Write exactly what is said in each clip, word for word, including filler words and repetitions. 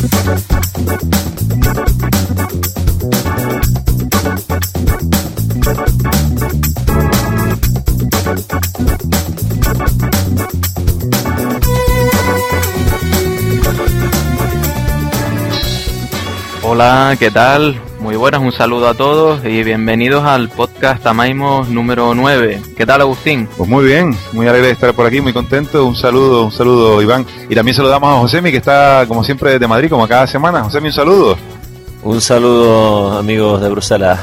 Hola, ¿qué tal? Muy buenas, un saludo a todos y bienvenidos al podcast Amaimos número nueve. ¿Qué tal, Agustín? Pues muy bien, muy alegre de estar por aquí, muy contento. Un saludo, un saludo, Iván. Y también saludamos a Josemi, que está como siempre desde Madrid, como cada semana. Josemi, un saludo. Un saludo, amigos de Bruselas.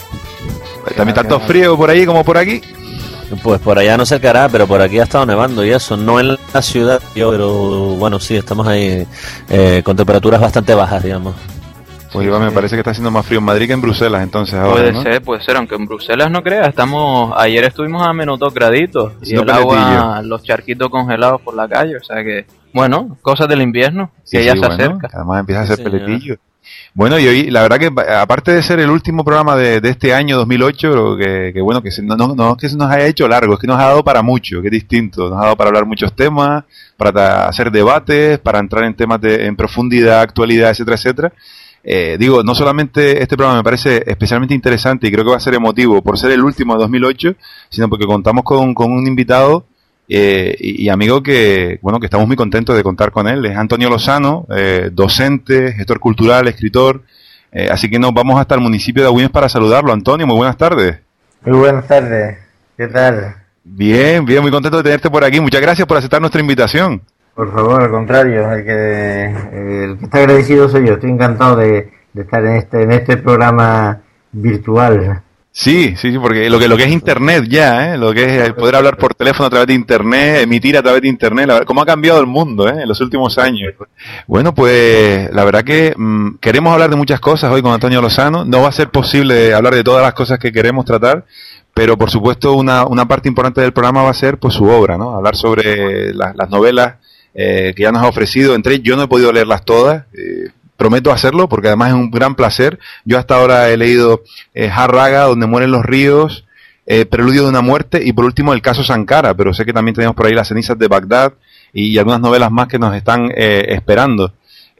¿También está todo frío por ahí como por aquí? Pues por allá no sé qué hará, pero por aquí ha estado nevando y eso, no en la ciudad, pero bueno, sí, estamos ahí eh, con temperaturas bastante bajas, digamos. Pues Iván, me parece que está haciendo más frío en Madrid que en Bruselas, entonces ahora, Puede ¿no? ser, puede ser, aunque en Bruselas no creas, estamos, ayer estuvimos a menos dos graditos y el agua, los charquitos congelados por la calle, o sea que, bueno, cosas del invierno, sí, que ya sí, se bueno, acerca. Además empieza a Sí, hacer señor. peletillo. Bueno, y hoy, la verdad que aparte de ser el último programa de, de este año dos mil ocho, que, que bueno, que se, no, no, no es que se nos haya hecho largo, es que nos ha dado para mucho, que es distinto, nos ha dado para hablar muchos temas, para hacer debates, para entrar en temas de, en profundidad, actualidad, etcétera, etcétera. Eh, digo, no solamente este programa me parece especialmente interesante y creo que va a ser emotivo por ser el último de dos mil ocho, sino porque contamos con, con un invitado eh, y, y amigo que, bueno, que estamos muy contentos de contar con él. Es Antonio Lozano, eh, docente, gestor cultural, escritor, eh, así que nos vamos hasta el municipio de Agüimes para saludarlo. Antonio, muy buenas tardes. Muy buenas tardes, ¿qué tal? Bien, bien, muy contento de tenerte por aquí. Muchas gracias por aceptar nuestra invitación. Por favor, al contrario, el que, el que está agradecido soy yo. Estoy encantado de, de estar en este en este programa virtual. Sí, sí, sí, porque lo que lo que es internet ya, ¿eh? Lo que es poder hablar por teléfono a través de internet, emitir a través de internet, la verdad, cómo ha cambiado el mundo, ¿eh? En los últimos años. Bueno, pues la verdad que mmm, queremos hablar de muchas cosas hoy con Antonio Lozano. No va a ser posible hablar de todas las cosas que queremos tratar, pero por supuesto una una parte importante del programa va a ser pues su obra, ¿no? Hablar sobre la, las novelas eh, que ya nos ha ofrecido. Entre yo no he podido leerlas todas. Eh, Prometo hacerlo porque además es un gran placer. Yo hasta ahora he leído eh, Harraga, Donde mueren los ríos, eh, Preludio de una muerte y por último El caso Sankara, pero sé que también tenemos por ahí Las cenizas de Bagdad y, y algunas novelas más que nos están eh, esperando.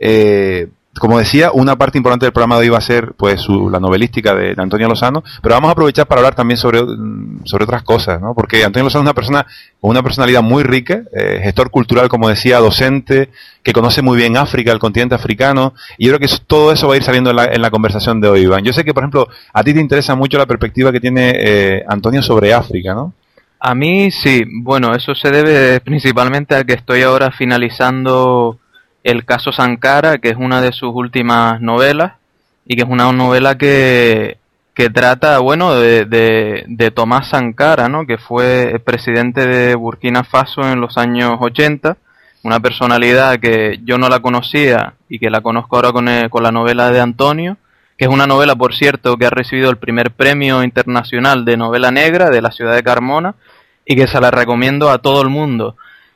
Eh, como decía, una parte importante del programa de hoy va a ser pues su, la novelística de, de Antonio Lozano, pero vamos a aprovechar para hablar también sobre, sobre otras cosas, ¿no? Porque Antonio Lozano es una persona con una personalidad muy rica, eh, gestor cultural, como decía, docente, que conoce muy bien África, el continente africano, y yo creo que eso, todo eso va a ir saliendo en la, en la conversación de hoy, Iván. Yo sé que, por ejemplo, a ti te interesa mucho la perspectiva que tiene eh, Antonio sobre África, ¿no? A mí sí, bueno, eso se debe principalmente a que estoy ahora finalizando El caso Sankara, que es una de sus últimas novelas, y que es una novela que, que trata, bueno, de, de, de Tomás Sankara, ¿no? Que fue presidente de Burkina Faso en los años ochenta, una personalidad que yo no la conocía y que la conozco ahora con, el, con la novela de Antonio, que es una novela, por cierto, que ha recibido el primer premio internacional de novela negra de la ciudad de Carmona, y que se la recomiendo a todo el mundo.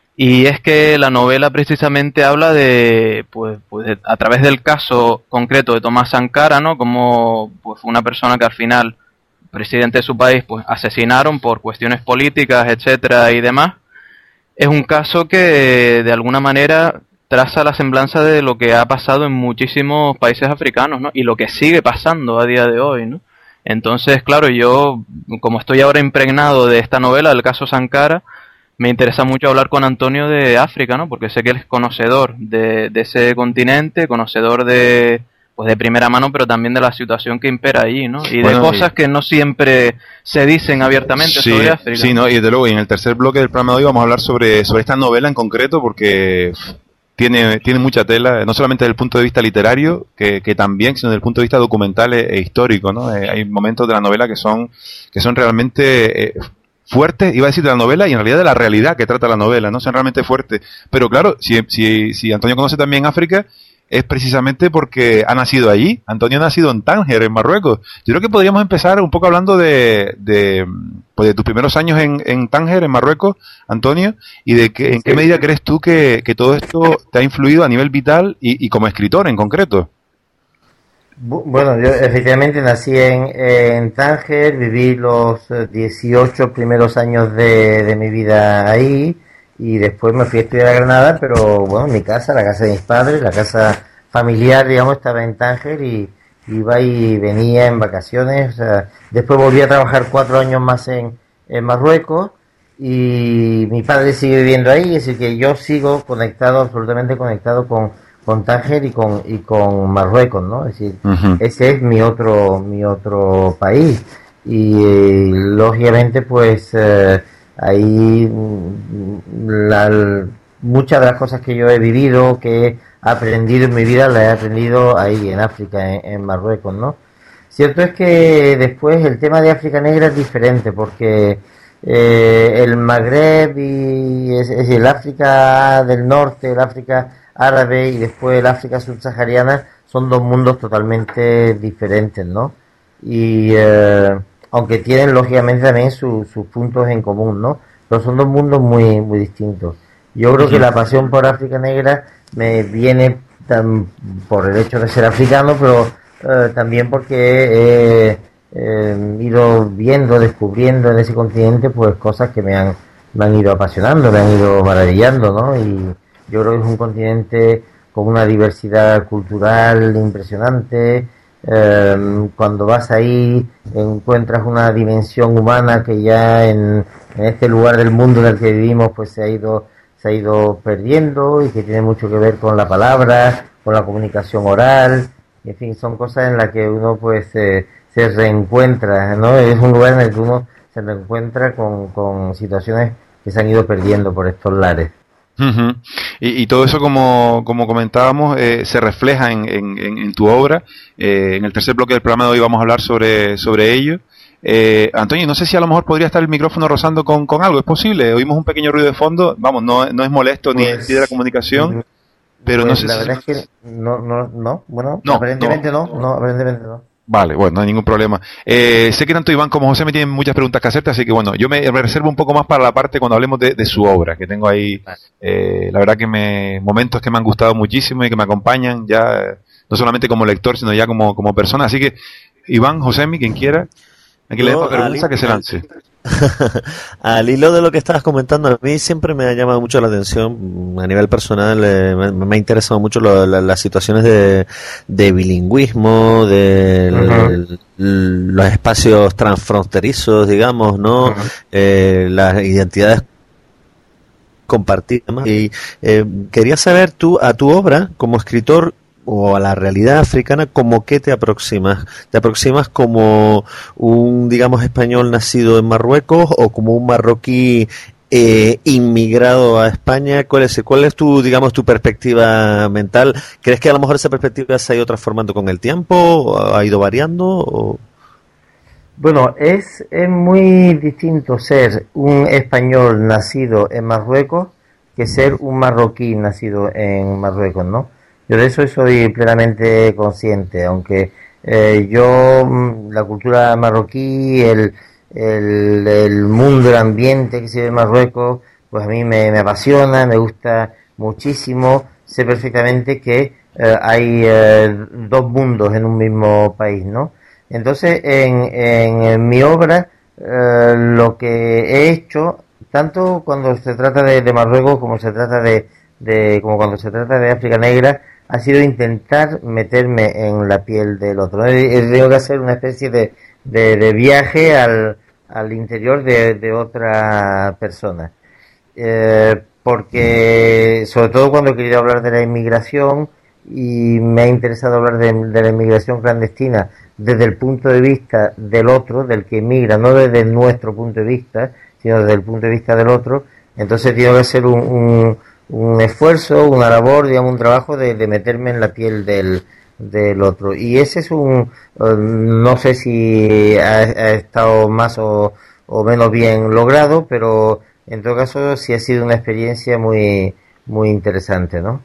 Y es que la novela precisamente habla de, pues, pues de, a través del caso concreto de Tomás Sankara, ¿no? Como pues fue una persona que al final, presidente de su país, pues asesinaron por cuestiones políticas, etcétera y demás. Es un caso que de alguna manera traza la semblanza de lo que ha pasado en muchísimos países africanos, ¿no? Y lo que sigue pasando a día de hoy, ¿no? Entonces, claro, yo, como estoy ahora impregnado de esta novela, del caso Sankara, me interesa mucho hablar con Antonio de África, ¿no? Porque sé que él es conocedor de, de ese continente, conocedor de, pues de primera mano, pero también de la situación que impera allí, ¿no? Y bueno, de cosas sí. que no siempre se dicen abiertamente sí, sobre África. Sí, ¿no? Y desde luego, y en el tercer bloque del programa de hoy vamos a hablar sobre, sobre esta novela en concreto, porque tiene, tiene mucha tela, no solamente desde el punto de vista literario, que, que también, sino desde el punto de vista documental e, e histórico, ¿no? Eh, hay momentos de la novela que son, que son realmente eh, fuertes, iba a decir de la novela, y en realidad de la realidad que trata la novela, ¿no? Son realmente fuertes. Pero claro, si, si, si Antonio conoce también África, es precisamente porque ha nacido allí. Antonio ha nacido en Tánger, en Marruecos. Yo creo que podríamos empezar un poco hablando de, de, pues de tus primeros años en, en Tánger, en Marruecos, Antonio, y de que, en qué medida crees tú que, que todo esto te ha influido a nivel vital y, y como escritor en concreto. Bueno, yo efectivamente nací en, en Tánger, viví los dieciocho primeros años de, de mi vida ahí y después me fui a estudiar a Granada, pero bueno, mi casa, la casa de mis padres, la casa familiar, digamos, estaba en Tánger y iba y venía en vacaciones. O sea, después volví a trabajar cuatro años más en, en Marruecos y mi padre sigue viviendo ahí, es decir, que yo sigo conectado, absolutamente conectado con, con Tánger y con, y con Marruecos, ¿no? Es decir, uh-huh. ese es mi otro, mi otro país. Y eh, lógicamente, pues, eh, ahí la, muchas de las cosas que yo he vivido, que he aprendido en mi vida, las he aprendido ahí en África, en, en Marruecos, ¿no? Cierto es que después el tema de África Negra es diferente, porque eh, el Magreb y es, es decir, el África del Norte, el África árabe y después el África subsahariana son dos mundos totalmente diferentes, ¿no? Y eh, aunque tienen lógicamente también su, sus puntos en común, ¿no? Pero son dos mundos muy muy distintos. Yo creo que la pasión por África Negra me viene tan, por el hecho de ser africano, pero eh, también porque he eh, ido viendo, descubriendo en ese continente pues cosas que me han, me han ido apasionando, me han ido maravillando, ¿no? Y yo creo que es un continente con una diversidad cultural impresionante. Eh, cuando vas ahí encuentras una dimensión humana que ya en, en este lugar del mundo en el que vivimos pues se ha ido se ha ido perdiendo y que tiene mucho que ver con la palabra, con la comunicación oral, y en fin, son cosas en las que uno pues eh, se reencuentra, ¿no? Es un lugar en el que uno se reencuentra con, con situaciones que se han ido perdiendo por estos lares. Uh-huh. Y, y todo eso, como, como comentábamos, eh, se refleja en, en, en tu obra. Eh, en el tercer bloque del programa de hoy vamos a hablar sobre, sobre ello. Eh, Antonio, no sé si a lo mejor podría estar el micrófono rozando con, con algo, ¿es posible? Oímos un pequeño ruido de fondo, vamos, no, no es molesto pues, ni impide la comunicación, uh-huh. pero pues no sé la si... La verdad es que no, no, no, bueno, no, aparentemente no. no, no, aparentemente no. Vale, bueno, no hay ningún problema. Eh, sé que tanto Iván como José me tienen muchas preguntas que hacerte, así que bueno, yo me reservo un poco más para la parte cuando hablemos de, de su obra, que tengo ahí, eh, la verdad que me, momentos que me han gustado muchísimo y que me acompañan ya, no solamente como lector, sino ya como, como persona, así que Iván, José, quien quiera, aquí le dejo preguntas que se lance. Al hilo de lo que estabas comentando, a mí siempre me ha llamado mucho la atención, a nivel personal, eh, me, me ha interesado mucho lo, la, las situaciones de, de bilingüismo, de uh-huh. el, los espacios transfronterizos, digamos, ¿no? Uh-huh. Eh, las identidades compartidas. Y eh, quería saber tú, a tu obra como escritor, o a la realidad africana, ¿cómo qué te aproximas? ¿Te aproximas como un, digamos, español nacido en Marruecos o como un marroquí eh, inmigrado a España? ¿Cuál es, cuál es tu, digamos, tu perspectiva mental? ¿Crees que a lo mejor esa perspectiva se ha ido transformando con el tiempo? ¿O ha ido variando? O... Bueno, es, es muy distinto ser un español nacido en Marruecos que ser un marroquí nacido en Marruecos, ¿no? Yo de eso soy plenamente consciente, aunque eh, yo, la cultura marroquí, el, el, el mundo, el ambiente que se vive en Marruecos, pues a mí me, me apasiona, me gusta muchísimo. Sé perfectamente que eh, hay eh, dos mundos en un mismo país, ¿no? Entonces, en, en, en mi obra, eh, lo que he hecho, tanto cuando se trata de, de Marruecos como se trata de, de, como cuando se trata de África Negra, ha sido intentar meterme en la piel del otro. He tenido que hacer una especie de, de, de viaje al, al interior de, de otra persona. Eh, porque, sobre todo cuando he querido hablar de la inmigración, y me ha interesado hablar de, de la inmigración clandestina desde el punto de vista del otro, del que emigra, no desde nuestro punto de vista, sino desde el punto de vista del otro, entonces he tenido que hacer un... un un esfuerzo, una labor, digamos, un trabajo de, de meterme en la piel del, del otro. Y ese es un, uh, no sé si ha, ha estado más o, o menos bien logrado, pero en todo caso sí ha sido una experiencia muy, muy interesante, ¿no?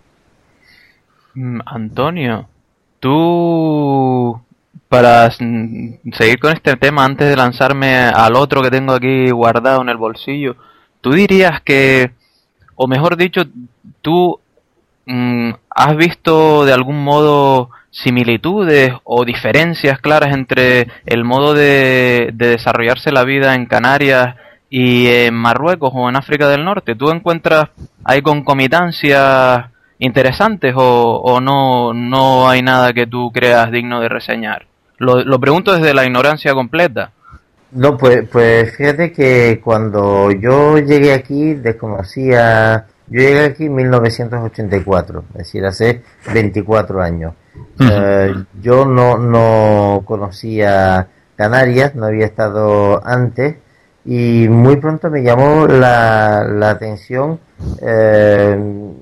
Antonio, tú, para seguir con este tema, antes de lanzarme al otro que tengo aquí guardado en el bolsillo, ¿tú dirías que, o mejor dicho, tú mmm, has visto de algún modo similitudes o diferencias claras entre el modo de, de desarrollarse la vida en Canarias y en Marruecos o en África del Norte? ¿Tú encuentras hay concomitancias interesantes o, o no, no hay nada que tú creas digno de reseñar? Lo, lo pregunto desde la ignorancia completa. No, pues, pues fíjate que cuando yo llegué aquí desconocía, yo llegué aquí en mil novecientos ochenta y cuatro, es decir, hace veinticuatro años. Uh-huh. Eh, yo no, no conocía Canarias, no había estado antes, y muy pronto me llamó la, la atención eh,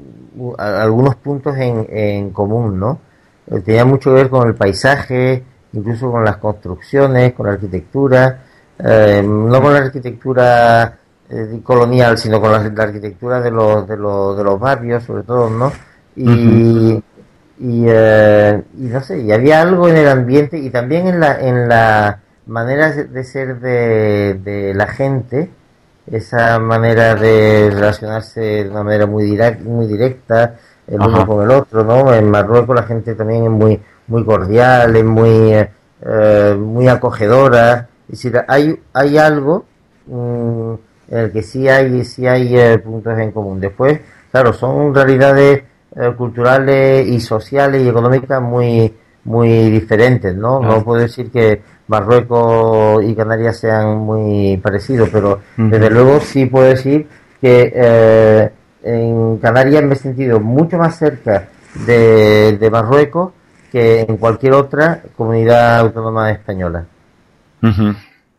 algunos puntos en, en común, ¿no? Eh, tenía mucho que ver con el paisaje, incluso con las construcciones, con la arquitectura, eh, no con la arquitectura eh, colonial, sino con la, la arquitectura de los, de los de los barrios, sobre todo, ¿no? Y, uh-huh. y, eh, y no sé, y había algo en el ambiente y también en la en la manera de ser de, de la gente, esa manera de relacionarse de una manera muy directa, muy directa el uno Ajá. con el otro, ¿no? En Marruecos la gente también es muy muy cordial, es muy eh, muy acogedora. Es decir, hay hay algo mmm, en el que sí hay sí hay eh, puntos en común. Después, claro, son realidades eh, culturales y sociales y económicas muy muy diferentes, ¿no? No, no puedo decir que Marruecos y Canarias sean muy parecidos, pero uh-huh. desde luego sí puedo decir que eh, en Canarias me he sentido mucho más cerca de, de Marruecos que en cualquier otra comunidad autónoma española. Uh-huh.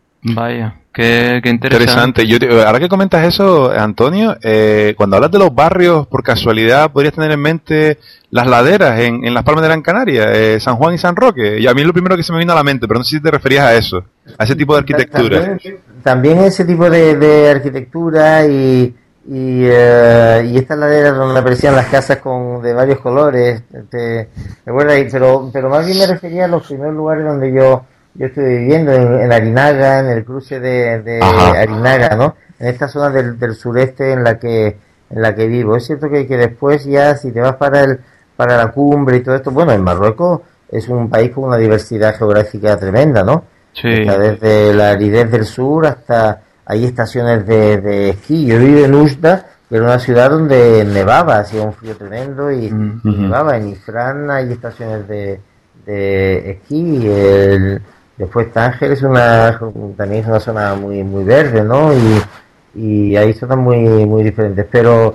Vaya, qué, qué interesante. interesante. Yo te, ahora que comentas eso, Antonio, eh, cuando hablas de los barrios, por casualidad, podrías tener en mente las laderas en, en Las Palmas de Gran Canaria, eh, San Juan y San Roque. Y a mí es lo primero que se me vino a la mente, pero no sé si te referías a eso, a ese tipo de arquitectura. También, también ese tipo de, de arquitectura y y, uh, y estas laderas donde aparecían las casas con de varios colores, te, ¿te acuerdas? Pero, pero más bien me refería a los primeros lugares donde yo yo estuve viviendo, en, en Arinaga, en el cruce de, de Arinaga, ¿no? En esta zona del, del sureste en la que en la que vivo. Es cierto que, que después ya si te vas para el para la cumbre y todo esto, bueno, en Marruecos es un país con una diversidad geográfica tremenda, ¿no? Sí. Está desde la aridez del sur hasta hay estaciones de, de esquí. Yo vivo en Oujda, que era una ciudad donde nevaba, hacía un frío tremendo y, uh-huh. y nevaba. En Ifrán hay estaciones de, de esquí. El, después Tánger es una también es una zona muy muy verde, ¿no? Y, y hay zonas muy muy diferentes. Pero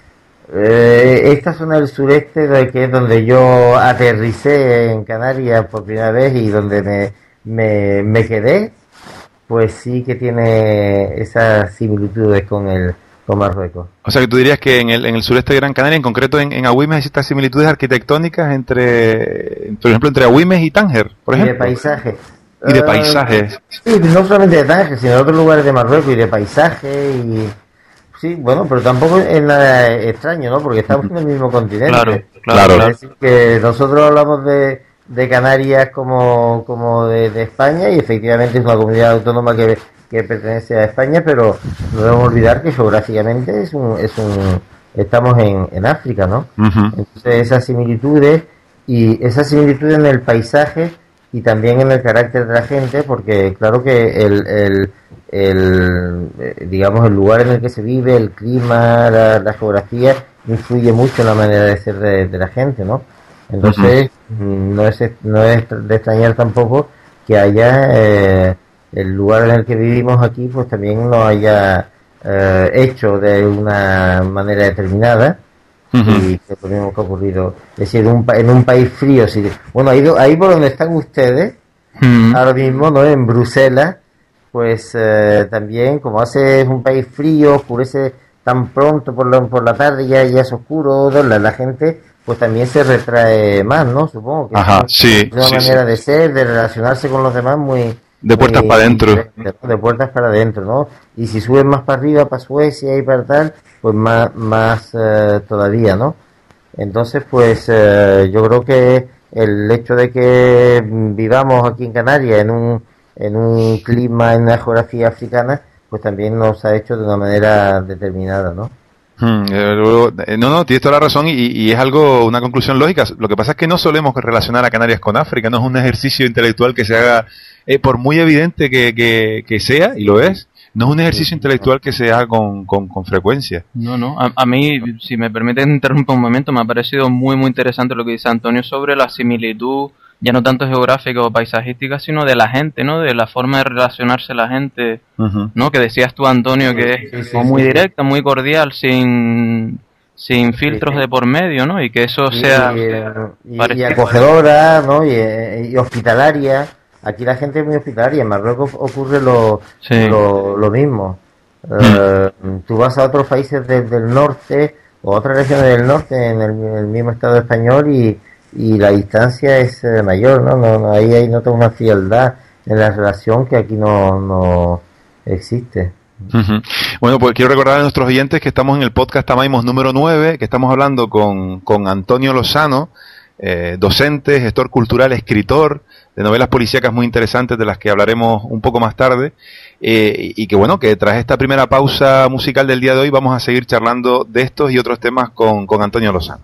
eh, esta zona del sureste, de que es donde yo aterricé en Canarias por primera vez y donde me, me, me quedé, pues sí que tiene esas similitudes con el con Marruecos. O sea que tú dirías que en el, en el sureste de Gran Canaria, en concreto en, en Agüimes, hay estas similitudes arquitectónicas entre, por ejemplo, entre Agüimes y Tánger, por ejemplo. Y de paisaje. Y de paisaje. Uh, sí, no solamente de Tánger, sino de otros lugares de Marruecos y de paisaje y... Sí, bueno, pero tampoco es nada extraño, ¿no? Porque estamos en el mismo continente. Claro, claro. Es decir, que nosotros hablamos de de Canarias como, como de, de España y efectivamente es una comunidad autónoma que, que pertenece a España, pero no debemos olvidar que geográficamente es un, es un estamos en, en África, ¿no? Uh-huh. Entonces esas similitudes y esas similitudes en el paisaje y también en el carácter de la gente, porque claro que el, el, el digamos el lugar en el que se vive, el clima, la, la geografía influye mucho en la manera de ser de, de la gente, ¿no? Entonces uh-huh. no es no es de extrañar tampoco que haya eh, el lugar en el que vivimos aquí pues también lo haya eh, hecho de una manera determinada uh-huh. y que lo mismo que ha ocurrido, es decir, un, en un país frío, si, bueno, ahí, ahí por donde están ustedes uh-huh. ahora mismo, ¿no? En Bruselas, pues eh, también como hace es un país frío, oscurece tan pronto por la, por la tarde, ya, ya es oscuro, la, la gente pues también se retrae más, ¿no? Supongo que Ajá, es sí, una sí, manera sí. de ser, de relacionarse con los demás muy... De puertas muy, para adentro. De puertas para adentro, ¿no? Y si suben más para arriba, para Suecia y para tal, pues más, más eh, todavía, ¿no? Entonces, pues eh, yo creo que el hecho de que vivamos aquí en Canarias en un, en un clima, en una geografía africana, pues también nos ha hecho de una manera determinada, ¿no? Hmm, eh, no, no, tienes toda la razón y, y es algo, una conclusión lógica. Lo que pasa es que no solemos relacionar a Canarias con África, no es un ejercicio intelectual que se haga, eh, por muy evidente que, que, que sea, y lo es, no es un ejercicio intelectual que se haga con, con, con frecuencia. No, no, a, a mí, si me permiten interrumpir un momento, me ha parecido muy, muy interesante lo que dice Antonio sobre la similitud, ya no tanto geográfica o paisajística, sino de la gente, ¿no? De la forma de relacionarse la gente, uh-huh. ¿no? Que decías tú, Antonio, que es sí, sí, muy sí. directa, muy cordial, sin sin filtros sí. de por medio, ¿no? Y que eso y, sea... Y, y, y acogedora, ¿no? Y, y hospitalaria. Aquí la gente es muy hospitalaria. En Marruecos ocurre lo, sí. lo, lo mismo. Mm. Uh, tú vas a otros países del, del norte o otras regiones del norte en el, en el mismo estado español y y la distancia es eh, mayor, ¿no? No, no ahí hay nota una frialdad en la relación que aquí no, no existe. Uh-huh. Bueno, pues quiero recordar a nuestros oyentes que estamos en el podcast Tamaimos número nueve, que estamos hablando con, con Antonio Lozano, eh, docente, gestor cultural, escritor de novelas policíacas muy interesantes de las que hablaremos un poco más tarde, eh, y que bueno, que tras esta primera pausa musical del día de hoy vamos a seguir charlando de estos y otros temas con, con Antonio Lozano.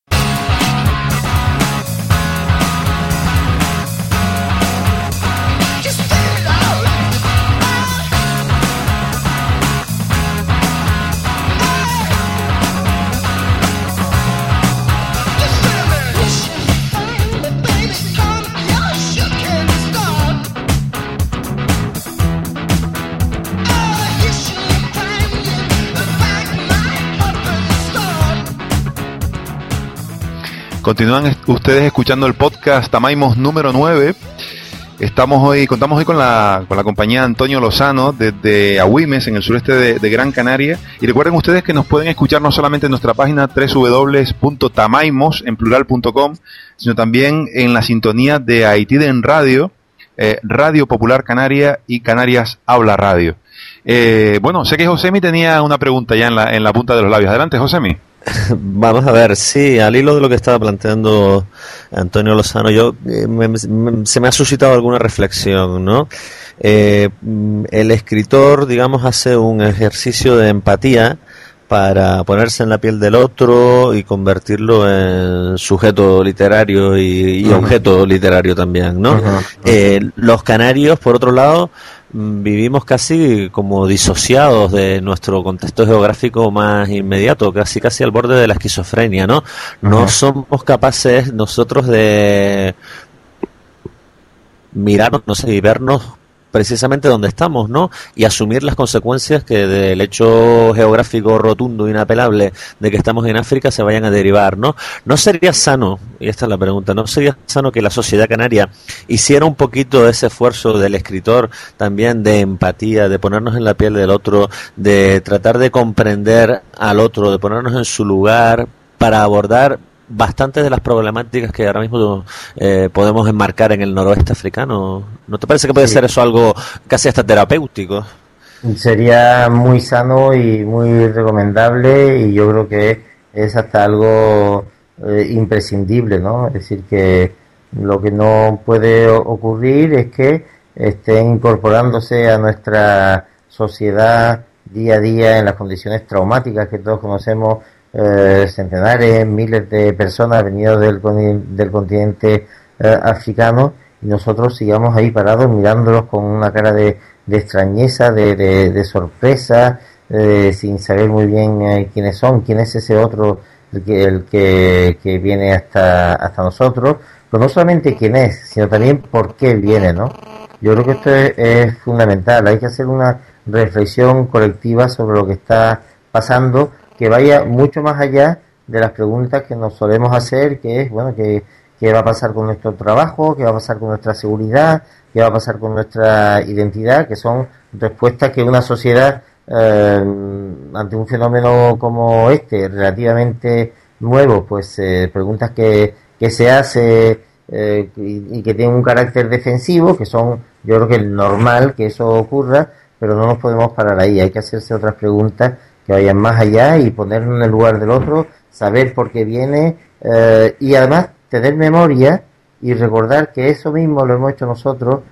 Continúan ustedes escuchando el podcast Tamaimos número nueve. Estamos hoy, contamos hoy con la, con la compañía Antonio Lozano desde Agüimes, en el sureste de, de Gran Canaria. Y recuerden ustedes que nos pueden escuchar no solamente en nuestra página doble u doble u doble u punto tamaimos en plural punto com, sino también en la sintonía de Haitiden Radio, eh, Radio Popular Canaria y Canarias Habla Radio. Eh, bueno, sé que Josemi tenía una pregunta ya en la, en la punta de los labios. Adelante, Josemi. Vamos a ver, sí, al hilo de lo que estaba planteando Antonio Lozano, yo eh, me, me, se me ha suscitado alguna reflexión, ¿no? Eh, el escritor, digamos, hace un ejercicio de empatía para ponerse en la piel del otro y convertirlo en sujeto literario y, y objeto literario también, ¿no? Uh-huh, uh-huh. Eh, los canarios, por otro lado, vivimos casi como disociados de nuestro contexto geográfico más inmediato, casi casi al borde de la esquizofrenia, ¿no? No uh-huh. somos capaces nosotros de mirarnos, no sé, y vernos precisamente donde estamos, ¿no? Y asumir las consecuencias que del hecho geográfico rotundo, inapelable, de que estamos en África se vayan a derivar, ¿no? ¿No sería sano, y esta es la pregunta, no sería sano que la sociedad canaria hiciera un poquito ese esfuerzo del escritor también de empatía, de ponernos en la piel del otro, de tratar de comprender al otro, de ponernos en su lugar para abordar bastantes de las problemáticas que ahora mismo eh, podemos enmarcar en el noroeste africano? ¿No te parece que puede sí. ser eso algo casi hasta terapéutico? Sería muy sano y muy recomendable, y yo creo que es hasta algo eh, imprescindible, ¿no? Es decir, que lo que no puede ocurrir es que estén incorporándose a nuestra sociedad día a día en las condiciones traumáticas que todos conocemos. Eh, centenares, miles de personas venidas del, del continente eh, africano, y nosotros sigamos ahí parados mirándolos con una cara de, de extrañeza, de, de, de sorpresa, eh, sin saber muy bien eh, quiénes son, quién es ese otro el que, el que, que viene hasta, hasta nosotros, pero no solamente quién es, sino también por qué viene, ¿no? Yo creo que esto es, es fundamental. Hay que hacer una reflexión colectiva sobre lo que está pasando, que vaya mucho más allá de las preguntas que nos solemos hacer, que es, bueno, que qué va a pasar con nuestro trabajo, qué va a pasar con nuestra seguridad, qué va a pasar con nuestra identidad, que son respuestas que una sociedad, eh, ante un fenómeno como este, relativamente nuevo, pues eh, preguntas que, que se hace eh, y, y que tienen un carácter defensivo, que son, yo creo que es normal que eso ocurra, pero no nos podemos parar ahí, hay que hacerse otras preguntas que vayan más allá y ponernos en el lugar del otro, saber por qué viene, eh, y además tener memoria y recordar que eso mismo lo hemos hecho nosotros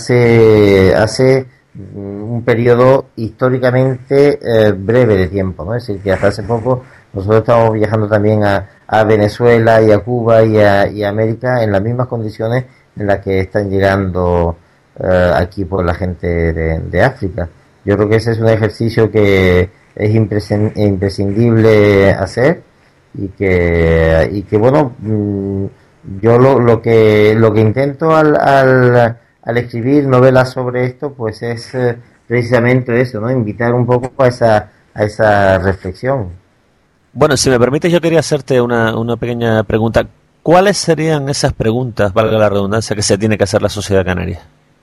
hace hace un periodo históricamente eh, breve de tiempo, ¿no? Es decir, que hasta hace poco nosotros estamos viajando también a, a Venezuela y a Cuba y a, y a América en las mismas condiciones en las que están llegando eh, aquí por la gente de, de África. Yo creo que ese es un ejercicio que es imprescin- imprescindible hacer y que, y que bueno, mm, yo lo, lo que lo que intento al, al, al escribir novelas sobre esto, pues es eh, precisamente eso, ¿no? Invitar un poco a esa, a esa reflexión. Bueno, si me permites, yo quería hacerte una, una pequeña pregunta. ¿Cuáles serían esas preguntas, valga la redundancia, que se tiene que hacer la sociedad canaria?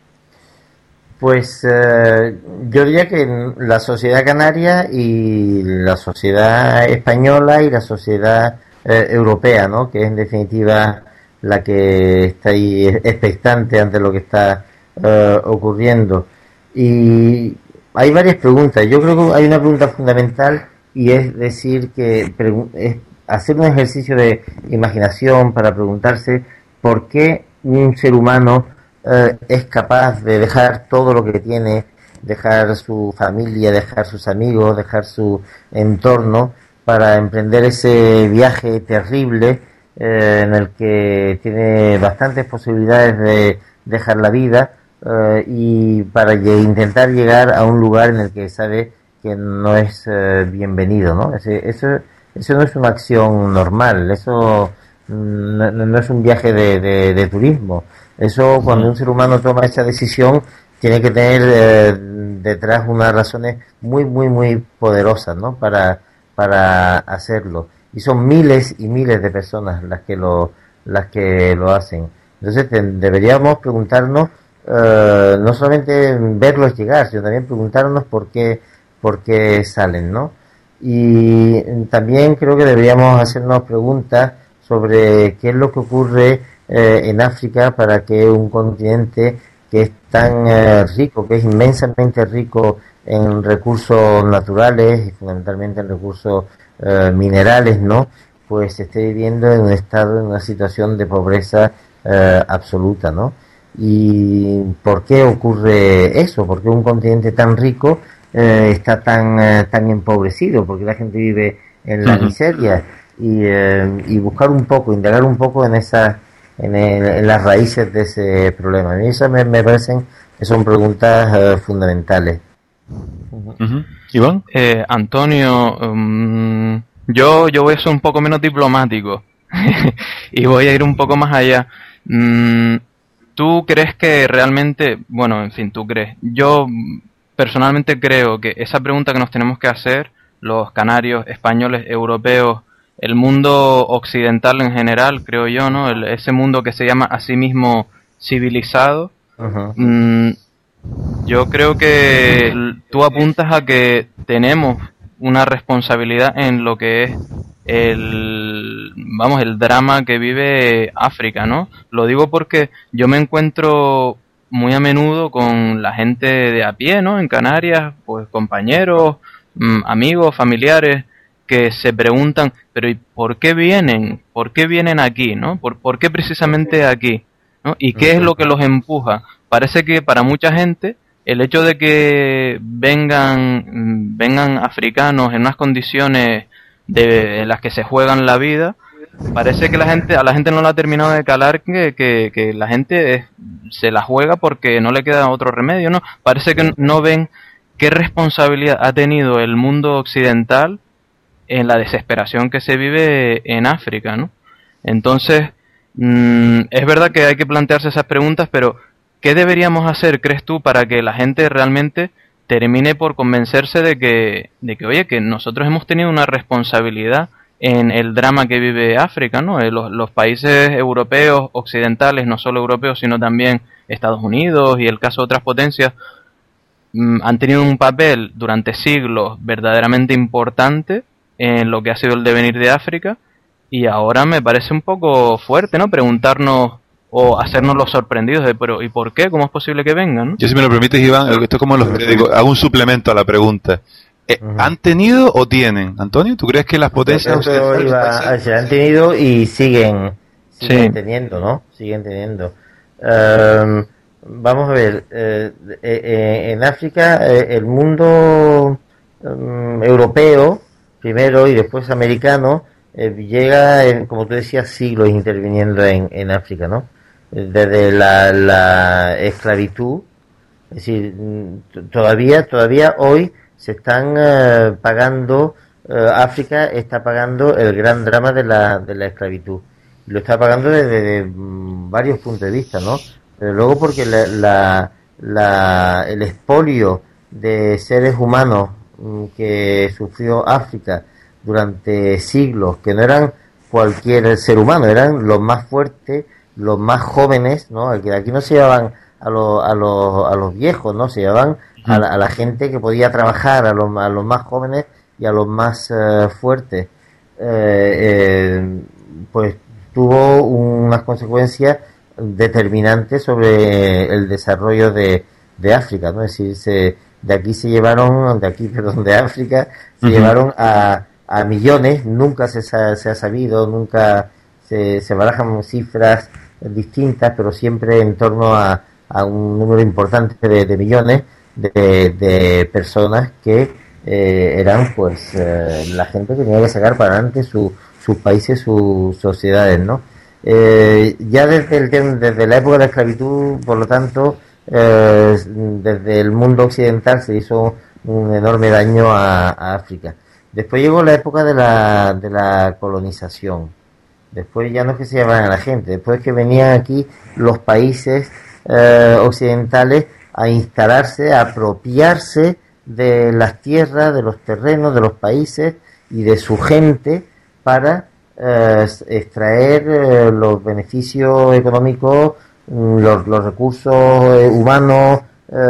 Pues eh, yo diría que la sociedad canaria y la sociedad española y la sociedad eh, europea, ¿no? Que es en definitiva la que está ahí expectante ante lo que está eh, ocurriendo. Y hay varias preguntas. Yo creo que hay una pregunta fundamental y es decir que pregu- es hacer un ejercicio de imaginación para preguntarse por qué un ser humano eh, es capaz de dejar todo lo que tiene, dejar su familia, dejar sus amigos, dejar su entorno para emprender ese viaje terrible eh, en el que tiene bastantes posibilidades de dejar la vida eh, y para lle- intentar llegar a un lugar en el que sabe que no es eh, bienvenido, ¿no? Ese, eso, eso no es una acción normal, eso no, no es un viaje de, de, de turismo. Eso, cuando un ser humano toma esa decisión, tiene que tener eh, detrás unas razones muy, muy, muy poderosas, ¿no? Para, para hacerlo. Y son miles y miles de personas las que lo, las que lo hacen. Entonces, te, deberíamos preguntarnos, eh, no solamente verlos llegar, sino también preguntarnos por qué, por qué salen, ¿no? Y también creo que deberíamos hacernos preguntas sobre qué es lo que ocurre eh, en África para que un continente que es tan eh, rico, que es inmensamente rico en recursos naturales y fundamentalmente en recursos eh, minerales, ¿no? Pues esté viviendo en un estado, en una situación de pobreza eh, absoluta, ¿no? ¿Y por qué ocurre eso? ¿Por qué un continente tan rico eh, está tan eh, tan empobrecido? ¿Por qué la gente vive en la miseria? Y, eh, y buscar un poco, indagar un poco en esas en, el, en las raíces de ese problema. A mí eso me, me parecen que son preguntas eh, fundamentales. Uh-huh. ¿Iván? Eh, Antonio, um, yo, yo voy a ser un poco menos diplomático y voy a ir un poco más allá. Mm, ¿Tú crees que realmente, bueno, en fin, tú crees? Yo personalmente creo que esa pregunta que nos tenemos que hacer, los canarios, españoles, europeos, el mundo occidental en general, creo yo, ¿no? El, ese mundo que se llama a sí mismo civilizado, Uh-huh. mm, yo creo que tú apuntas a que tenemos una responsabilidad en lo que es el, vamos, el drama que vive África, ¿no? Lo digo porque yo me encuentro muy a menudo con la gente de a pie, ¿no? En Canarias, pues compañeros, mmm, amigos, familiares, que se preguntan, pero ¿y por qué vienen? ¿Por qué vienen aquí, no? ¿Por, por qué precisamente aquí? ¿No? ¿Y qué es lo que los empuja? Parece que para mucha gente el hecho de que vengan vengan africanos en unas condiciones de en las que se juegan la vida, parece que la gente a la gente no le ha terminado de calar que, que, que la gente es, se la juega porque no le queda otro remedio, ¿no? Parece que no ven qué responsabilidad ha tenido el mundo occidental en la desesperación que se vive en África, ¿no? Entonces, mmm, es verdad que hay que plantearse esas preguntas, pero ¿qué deberíamos hacer, crees tú, para que la gente realmente termine por convencerse de que, de que oye, que nosotros hemos tenido una responsabilidad en el drama que vive África, ¿no? Los, los países europeos, occidentales, no solo europeos, sino también Estados Unidos y el caso de otras potencias, mmm, han tenido un papel durante siglos verdaderamente importante en lo que ha sido el devenir de África, y ahora me parece un poco fuerte, ¿no? Preguntarnos o hacernos los sorprendidos de, pero ¿y por qué? ¿Cómo es posible que vengan? ¿no? Yo, si me lo permites, Iván, esto es como en los periódicos, hago un suplemento a la pregunta. Eh, ¿Han tenido o tienen? Antonio, ¿tú crees que las potencias occidentales iba, se han tenido y siguen, siguen sí. teniendo, ¿no? Siguen teniendo. Um, vamos a ver, eh, eh, en África eh, el mundo um, europeo primero y después americano eh, llega, eh, como tú decías, siglos interviniendo en, en África, ¿no? Desde la, la esclavitud Es decir, todavía, todavía hoy se están eh, pagando, eh, África está pagando el gran drama de la, de la esclavitud. Y lo está pagando desde, desde varios puntos de vista, ¿no? Pero luego porque la, la, la, el expolio de seres humanos que sufrió África durante siglos, que no eran cualquier ser humano, eran los más fuertes, los más jóvenes, ¿no? Aquí no se llevaban a los, a los, a los viejos, ¿no? Se llevaban a la, a la gente que podía trabajar, a los, a los más jóvenes y a los más uh, fuertes. Eh, eh, pues tuvo unas consecuencias determinantes sobre el desarrollo de, de África, ¿no? Es decir, se, de aquí se llevaron, de aquí, perdón, de África, se uh-huh. llevaron a, a millones, nunca se, se ha sabido, nunca se, se barajan cifras distintas, pero siempre en torno a, a un número importante de, de millones de, de personas que eh, eran pues eh, la gente que tenía que sacar para adelante su, sus países, sus sociedades, ¿no? Eh, ya desde, el, desde la época de la esclavitud, por lo tanto, eh, desde el mundo occidental se hizo un enorme daño a, a África. Después llegó la época de la, de la colonización. Después ya no es que se llevaran a la gente, después que venían aquí los países eh, occidentales a instalarse, a apropiarse de las tierras, de los terrenos, de los países y de su gente para eh, extraer eh, los beneficios económicos, los, los recursos eh, humanos,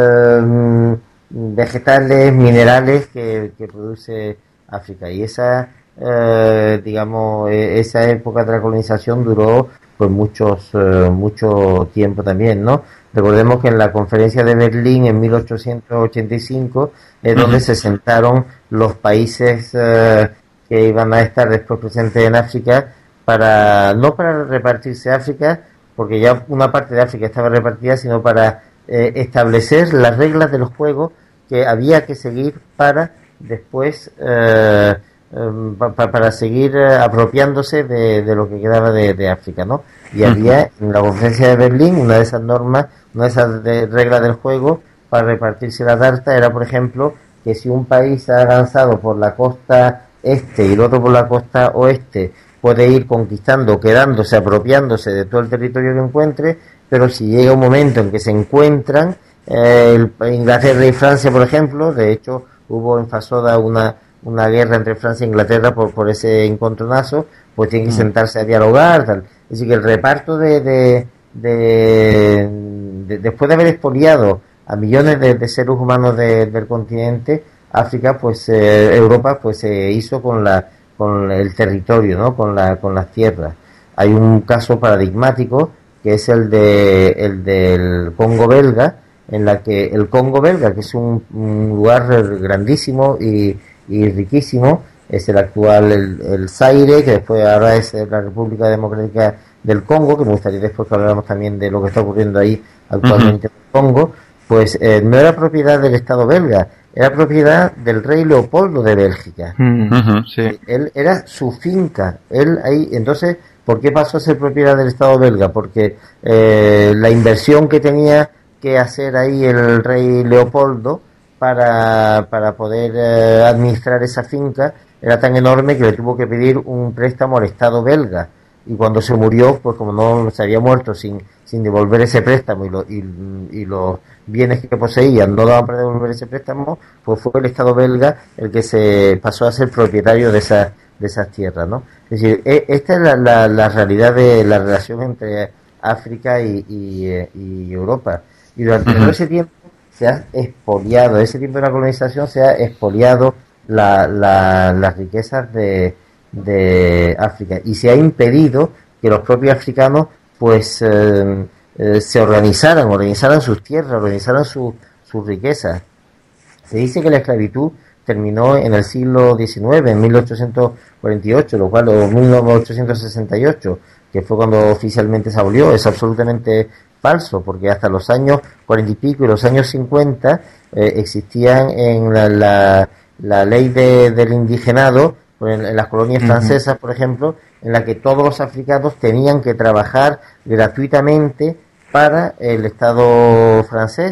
eh, vegetales, minerales que, que produce África. Y esa Eh, digamos, eh, esa época de la colonización duró pues muchos eh, mucho tiempo también, ¿no? Recordemos que en la conferencia de Berlín en mil ochocientos ochenta y cinco es uh-huh. donde se sentaron los países eh, que iban a estar después presentes en África para, no para repartirse África, porque ya una parte de África estaba repartida, sino para eh, establecer las reglas de los juegos que había que seguir para después eh, Um, pa, pa, para seguir uh, apropiándose de, de lo que quedaba de, de África, ¿no? Y había en la conferencia de Berlín una de esas normas, una de esas de, reglas del juego para repartirse la tarta era, por ejemplo, que si un país ha avanzado por la costa este y el otro por la costa oeste, puede ir conquistando, quedándose, apropiándose de todo el territorio que encuentre, pero si llega un momento en que se encuentran, eh, el, Inglaterra y Francia, por ejemplo, de hecho hubo en Fasoda una una guerra entre Francia e Inglaterra por, por ese encontronazo, pues tienen que sentarse a dialogar, tal. Es decir, que el reparto de, de, de, de después de haber expoliado a millones de, de seres humanos de, del continente, África, pues eh, Europa, pues se eh, hizo con la con el territorio, ¿no? Con la con las tierras. Hay un caso paradigmático que es el de el del Congo belga, en la que el Congo belga, que es un, un lugar grandísimo y y riquísimo, es el actual el, el Zaire, que después ahora es la República Democrática del Congo, que me gustaría después que habláramos también de lo que está ocurriendo ahí actualmente uh-huh. en el Congo, pues eh, no era propiedad del Estado belga, era propiedad del rey Leopoldo de Bélgica. Uh-huh, sí. Él era su finca, él ahí, entonces, ¿por qué pasó a ser propiedad del Estado belga? Porque eh, la inversión que tenía que hacer ahí el rey Leopoldo para, para poder eh, administrar esa finca era tan enorme que le tuvo que pedir un préstamo al Estado belga, y cuando se murió, pues como no se había muerto sin, sin devolver ese préstamo y, lo, y, y los bienes que poseían no daban para devolver ese préstamo, pues fue el Estado belga el que se pasó a ser propietario de esas de esas tierras, ¿no? Es decir, esta es la, la, la realidad de la relación entre África y, y, y Europa, y durante todo ese tiempo se ha expoliado, ese tiempo de la colonización se ha expoliado la, la, las riquezas de, de África, y se ha impedido que los propios africanos pues eh, eh, se organizaran, organizaran sus tierras, organizaran su, sus riquezas. Se dice que la esclavitud terminó en el siglo diecinueve, en mil ochocientos cuarenta y ocho, lo cual, o mil ochocientos sesenta y ocho, que fue cuando oficialmente se abolió. Es absolutamente falso, porque hasta los años cuarenta y pico y los años cincuenta eh, existían en la, la, la ley de, del indigenado, en, en las colonias uh-huh. francesas, por ejemplo, en la que todos los africanos tenían que trabajar gratuitamente para el Estado francés,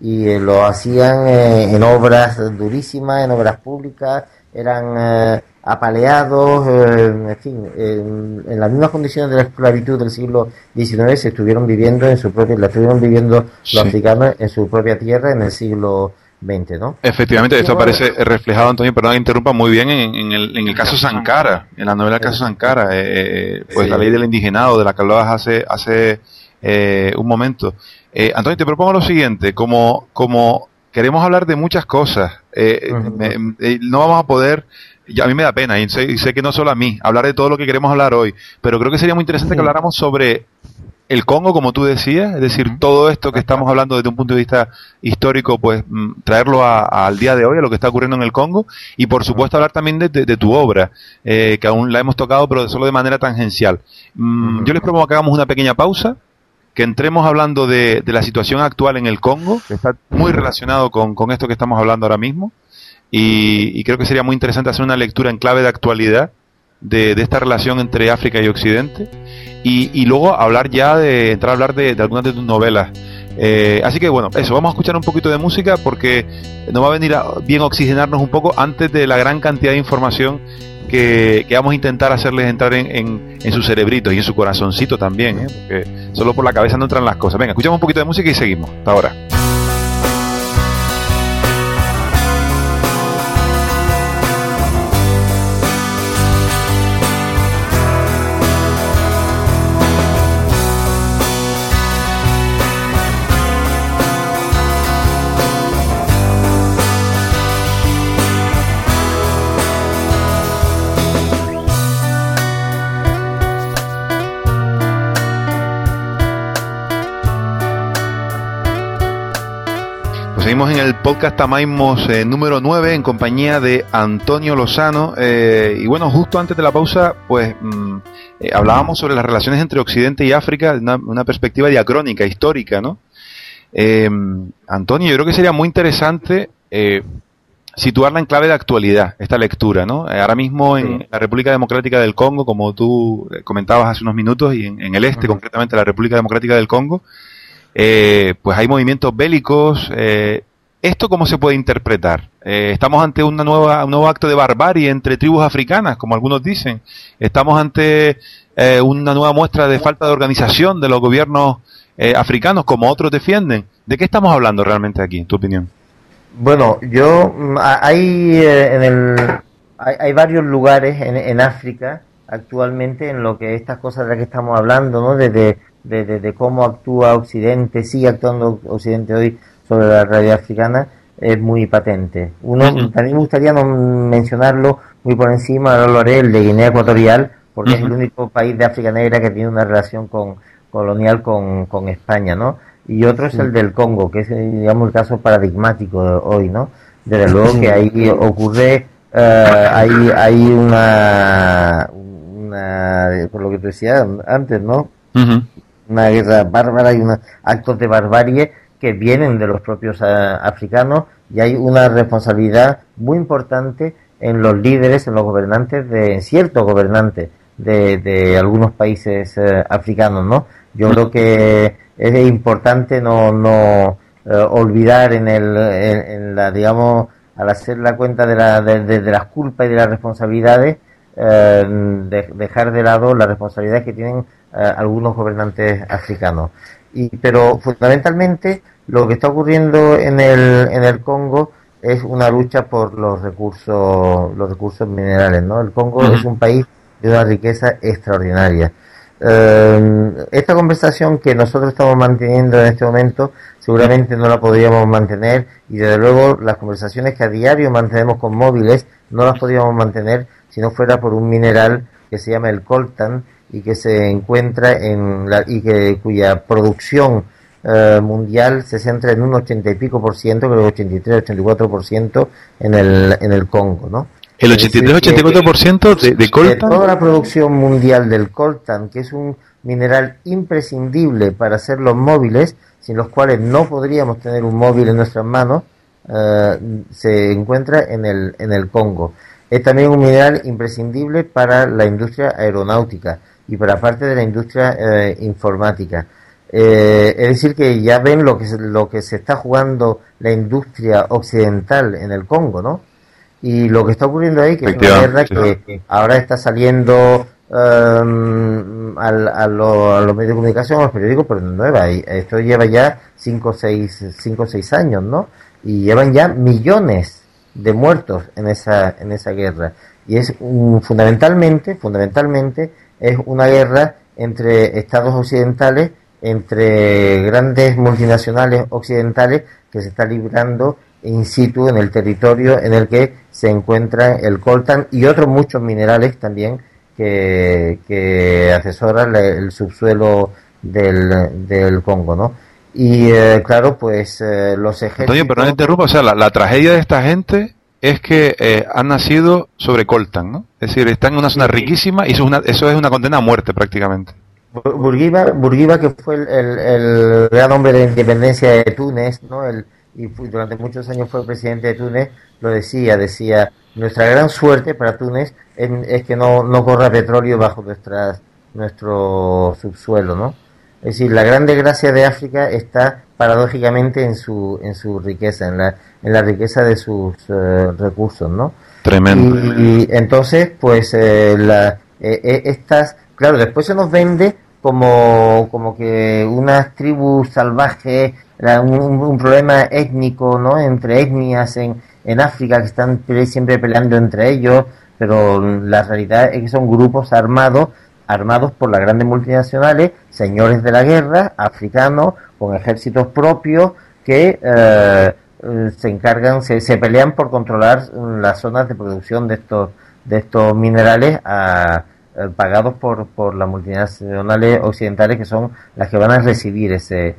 y eh, lo hacían eh, en obras durísimas, en obras públicas, eran eh, apaleados, eh, en fin, en, en las mismas condiciones de la esclavitud del siglo diecinueve se estuvieron viviendo en su propia, la estuvieron viviendo los Sí. africanos en su propia tierra en el siglo veinte, ¿no? Efectivamente, esto Y bueno, aparece reflejado, Antonio, perdón que interrumpa, muy bien en, en el, en el caso Sankara, en la novela Caso Sankara, eh, pues Sí. la ley del indigenado, de la que hablabas hace, hace eh, un momento. Eh, Antonio, te propongo lo siguiente, como, como queremos hablar de muchas cosas, eh, Ujú. me- eh, no vamos a poder, y a mí me da pena, y sé, y sé que no solo a mí, hablar de todo lo que queremos hablar hoy, pero creo que sería muy interesante que habláramos sobre el Congo, como tú decías, es decir, todo esto que estamos hablando desde un punto de vista histórico, pues mm, traerlo a- a- al día de hoy, a lo que está ocurriendo en el Congo, y por supuesto hablar también de, de- de tu obra, eh, que aún la hemos tocado, pero solo de manera tangencial. Mm, Yo les propongo que hagamos una pequeña pausa, que entremos hablando de, de la situación actual en el Congo, que está muy relacionado con, con esto que estamos hablando ahora mismo, y, y creo que sería muy interesante hacer una lectura en clave de actualidad de, de esta relación entre África y Occidente, y, y luego hablar ya de, entrar a hablar de, de algunas de tus novelas. Eh, así que bueno, eso, vamos a escuchar un poquito de música porque nos va a venir a, bien oxigenarnos un poco antes de la gran cantidad de información que, que vamos a intentar hacerles entrar en, en, en sus cerebritos y en su corazoncito también, ¿eh? Porque solo por la cabeza no entran las cosas. Venga, escuchamos un poquito de música y seguimos. Hasta ahora. Pues seguimos en el podcast Tamaimos eh, número nueve en compañía de Antonio Lozano, eh, y bueno, justo antes de la pausa pues mm, eh, hablábamos sobre las relaciones entre Occidente y África de una, una perspectiva diacrónica, histórica, ¿no? Eh, Antonio, yo creo que sería muy interesante eh, situarla en clave de actualidad, esta lectura, ¿no? Eh, ahora mismo en Sí. la República Democrática del Congo, como tú eh, comentabas hace unos minutos, y en, en el este, Ujú. concretamente la República Democrática del Congo, eh, pues hay movimientos bélicos. Eh, ¿Esto cómo se puede interpretar? Eh, ¿Estamos ante una nueva, un nuevo acto de barbarie entre tribus africanas, como algunos dicen? ¿Estamos ante eh, una nueva muestra de falta de organización de los gobiernos eh, africanos, como otros defienden? ¿De qué estamos hablando realmente aquí, en tu opinión? Bueno, yo mm, a- hay eh, en el hay, hay varios lugares en, en África actualmente en lo que estas cosas de las que estamos hablando, ¿no? De, de, de, de- de cómo actúa Occidente, sigue actuando Occidente hoy sobre la realidad africana, es muy patente. Uno, Ujú. también me gustaría no mencionarlo muy por encima, ahora lo haré, el de Guinea Ecuatorial, porque es el Ujú. único país de África Negra que tiene una relación con, colonial con, con España, ¿no? Y otro es el del Congo, que es, eh, digamos, el caso paradigmático de hoy, ¿no? Desde luego que ahí ocurre, eh, hay, hay una, una, por lo que te decía antes, ¿no? Ujú. Una guerra bárbara y unos actos de barbarie que vienen de los propios eh, africanos, y hay una responsabilidad muy importante en los líderes, en los gobernantes, de en ciertos gobernantes de, de algunos países eh, africanos, ¿no? Yo creo que es importante no, no eh, olvidar en el, en, en la, digamos, al hacer la cuenta de, la, de, de, de las culpas y de las responsabilidades, eh, de, dejar de lado las responsabilidades que tienen eh, algunos gobernantes africanos. Y, pero fundamentalmente lo que está ocurriendo en el, en el Congo es una lucha por los recursos, los recursos minerales, ¿no? El Congo Ujú. es un país de una riqueza extraordinaria. Eh, esta conversación que nosotros estamos manteniendo en este momento seguramente no la podríamos mantener, y desde luego las conversaciones que a diario mantenemos con móviles no las podríamos mantener si no fuera por un mineral que se llama el coltan y que se encuentra en la, y que cuya producción eh, mundial se centra en un ochenta y pico por ciento, creo que ochenta y tres, ochenta y cuatro por ciento en el, en el Congo, ¿no? El Es ochenta y decir, tres ochenta y cuatro por ciento de, de de coltan. toda la producción mundial del coltan, que es un mineral imprescindible para hacer los móviles, sin los cuales no podríamos tener un móvil en nuestras manos, eh, se encuentra en el, en el Congo. Es también un mineral imprescindible para la industria aeronáutica y para parte de la industria eh, informática. Eh, es decir, que ya ven lo que, se, lo que se está jugando la industria occidental en el Congo, ¿no? Y lo que está ocurriendo ahí, que es una guerra que ahora está saliendo um, a, a, lo, a los medios de comunicación, a los periódicos, pero no es nueva. Y esto lleva ya cinco o seis años, ¿no? Y llevan ya millones de muertos en esa en esa guerra. Y es um, fundamentalmente, fundamentalmente, es una guerra entre estados occidentales, entre grandes multinacionales occidentales que se está librando in situ en el territorio en el que se encuentra el coltan y otros muchos minerales también que, que asesoran el subsuelo del, del Congo, ¿no? Y eh, claro, pues eh, los ejércitos... Antonio, pero no interrumpa, o sea, la, la tragedia de esta gente es que eh, han nacido sobre coltan, ¿no? Es decir, están en una zona riquísima y eso es una, eso es una condena a muerte prácticamente. Burguiba, Burguiba que fue el, el, el gran hombre de independencia de Túnez, ¿no? El, y fue, durante muchos años fue presidente de Túnez, lo decía, decía, nuestra gran suerte para Túnez es, es que no, no corra petróleo bajo nuestras, nuestro subsuelo, ¿no? Es decir, la gran desgracia de África está paradójicamente en su, en su riqueza, en la, en la riqueza de sus uh, recursos, ¿no? Tremendo. Y, y entonces, pues, eh, la, eh, estas, claro, después se nos vende como, como que unas tribus salvajes, un, un problema étnico, ¿no? Entre etnias en, en África que están siempre peleando entre ellos, pero la realidad es que son grupos armados, armados por las grandes multinacionales, señores de la guerra, africanos, con ejércitos propios, que eh, se encargan, se, se pelean por controlar las zonas de producción de estos, de estos minerales a, a, pagados por, por las multinacionales occidentales, que son las que van a recibir ese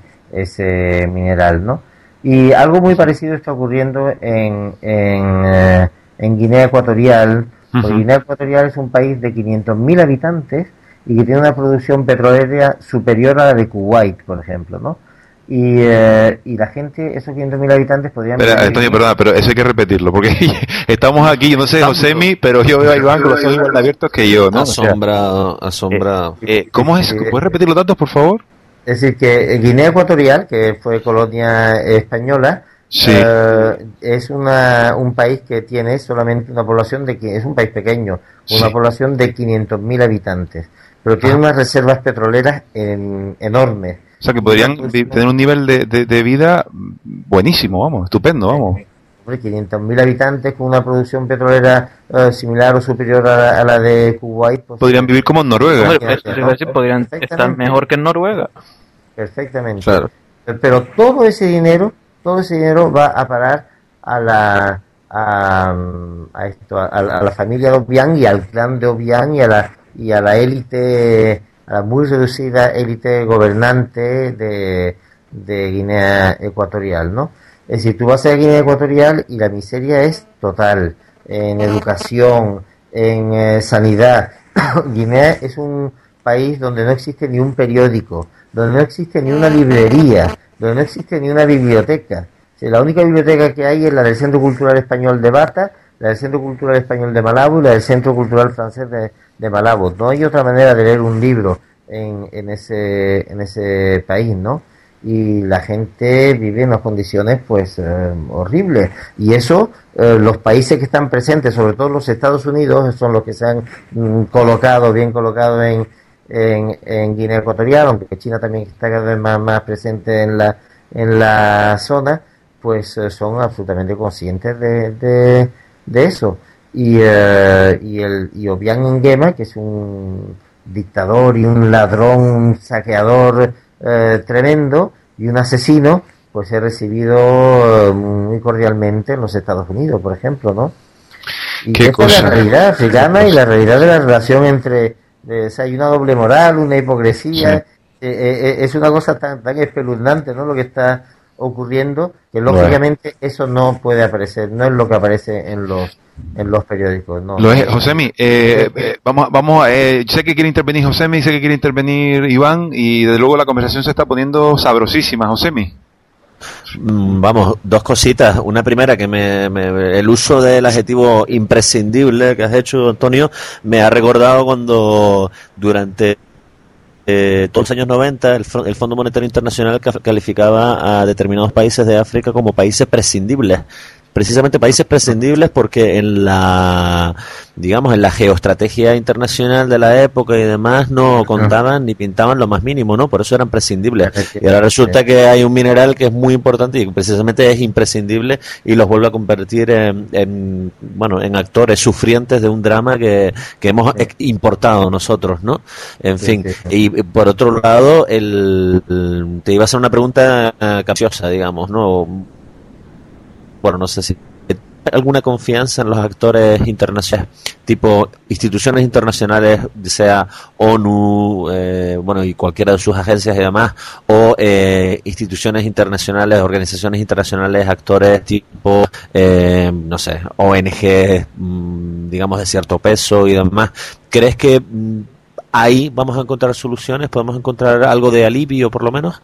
ese mineral, ¿no? Y algo muy parecido está ocurriendo en en, eh, en Guinea Ecuatorial. Uh-huh. Guinea Ecuatorial es un país de quinientos mil habitantes y que tiene una producción petrolera superior a la de Kuwait, por ejemplo, ¿no? Y, eh, y la gente, esos quinientos mil habitantes podrían... Pero, Antonio, perdona, pero eso hay que repetirlo, porque estamos aquí, yo no sé, Josemi, pero yo veo a Iván con los ojos igual de abiertos que yo, ¿no? Asombrado, o sea, asombrado. Eh, eh, ¿Cómo es? ¿Puedes repetir los datos, por favor? Es decir, que Guinea Ecuatorial, que fue colonia española, sí. eh, es una, un país que tiene solamente una población de que es un país pequeño, una sí. población de quinientos mil habitantes, pero tiene ah. unas reservas petroleras en, enormes. O sea, que podrían tener un nivel de, de, de vida buenísimo, vamos, estupendo, vamos. quinientos mil habitantes con una producción petrolera uh, similar o superior a la, a la de Kuwait. Pues, podrían vivir como en Noruega. Hombre, ¿no? Decir, podrían estar mejor que en Noruega. Perfectamente. Claro. Pero todo ese dinero, todo ese dinero va a parar a la a, a esto, a, a la familia de Obiang y al clan de Obiang y a la y a la élite, a la muy reducida élite gobernante de, de Guinea Ecuatorial, ¿no? Es decir, tú vas a Guinea Ecuatorial y la miseria es total, en educación, en eh, sanidad. Guinea es un país donde no existe ni un periódico, donde no existe ni una librería, donde no existe ni una biblioteca. O sea, la única biblioteca que hay es la del Centro Cultural Español de Bata, la del Centro Cultural Español de Malabo y la del Centro Cultural Francés de, de Malabo. No hay otra manera de leer un libro en, en ese en ese país, ¿no? Y la gente vive en unas condiciones pues eh, horribles, y eso eh, los países que están presentes, sobre todo los Estados Unidos, son los que se han mm, colocado, bien colocado en, en, en Guinea Ecuatorial, aunque China también está cada vez más, más presente en la en la zona, pues eh, son absolutamente conscientes de, de, de eso. Y, eh, y el y Obiang Nguema, que es un dictador y un ladrón, un saqueador Eh, tremendo y un asesino, pues he recibido eh, muy cordialmente en los Estados Unidos, por ejemplo, ¿no? Y ¿Qué esta es la realidad africana y la realidad de la relación entre, eh, o sea, hay una doble moral, una hipocresía, sí. eh, eh, es una cosa tan, tan espeluznante, ¿no? Lo que está ocurriendo, que lógicamente bueno. eso no puede aparecer, no es lo que aparece en los en los periódicos. No, lo es, Josemi, eh, eh, vamos, vamos, eh, sé que quiere intervenir Josemi, sé que quiere intervenir Iván, y desde luego la conversación se está poniendo sabrosísima, Josemi. Vamos, dos cositas. Una primera, que me, me, el uso del adjetivo imprescindible que has hecho, Antonio, me ha recordado cuando durante eh, todos los años noventa el, el Fondo Monetario Internacional calificaba a determinados países de África como países prescindibles. Precisamente países prescindibles porque en la, digamos, en la geoestrategia internacional de la época y demás no contaban ni pintaban lo más mínimo, ¿no? Por eso eran prescindibles. Y ahora resulta que hay un mineral que es muy importante y precisamente es imprescindible y los vuelve a convertir en, en bueno, en actores sufrientes de un drama que, que hemos importado nosotros, ¿no? En fin. Sí, sí, sí. Y por otro lado, el, el, te iba a hacer una pregunta uh, capciosa, digamos, ¿no? Bueno, no sé si alguna confianza en los actores internacionales, tipo instituciones internacionales, sea ONU, eh, bueno, y cualquiera de sus agencias y demás, o eh, instituciones internacionales, organizaciones internacionales, actores tipo, eh, no sé, O N G, mmm, digamos, de cierto peso y demás. ¿Crees que mmm, ahí vamos a encontrar soluciones? ¿Podemos encontrar algo de alivio, por lo menos?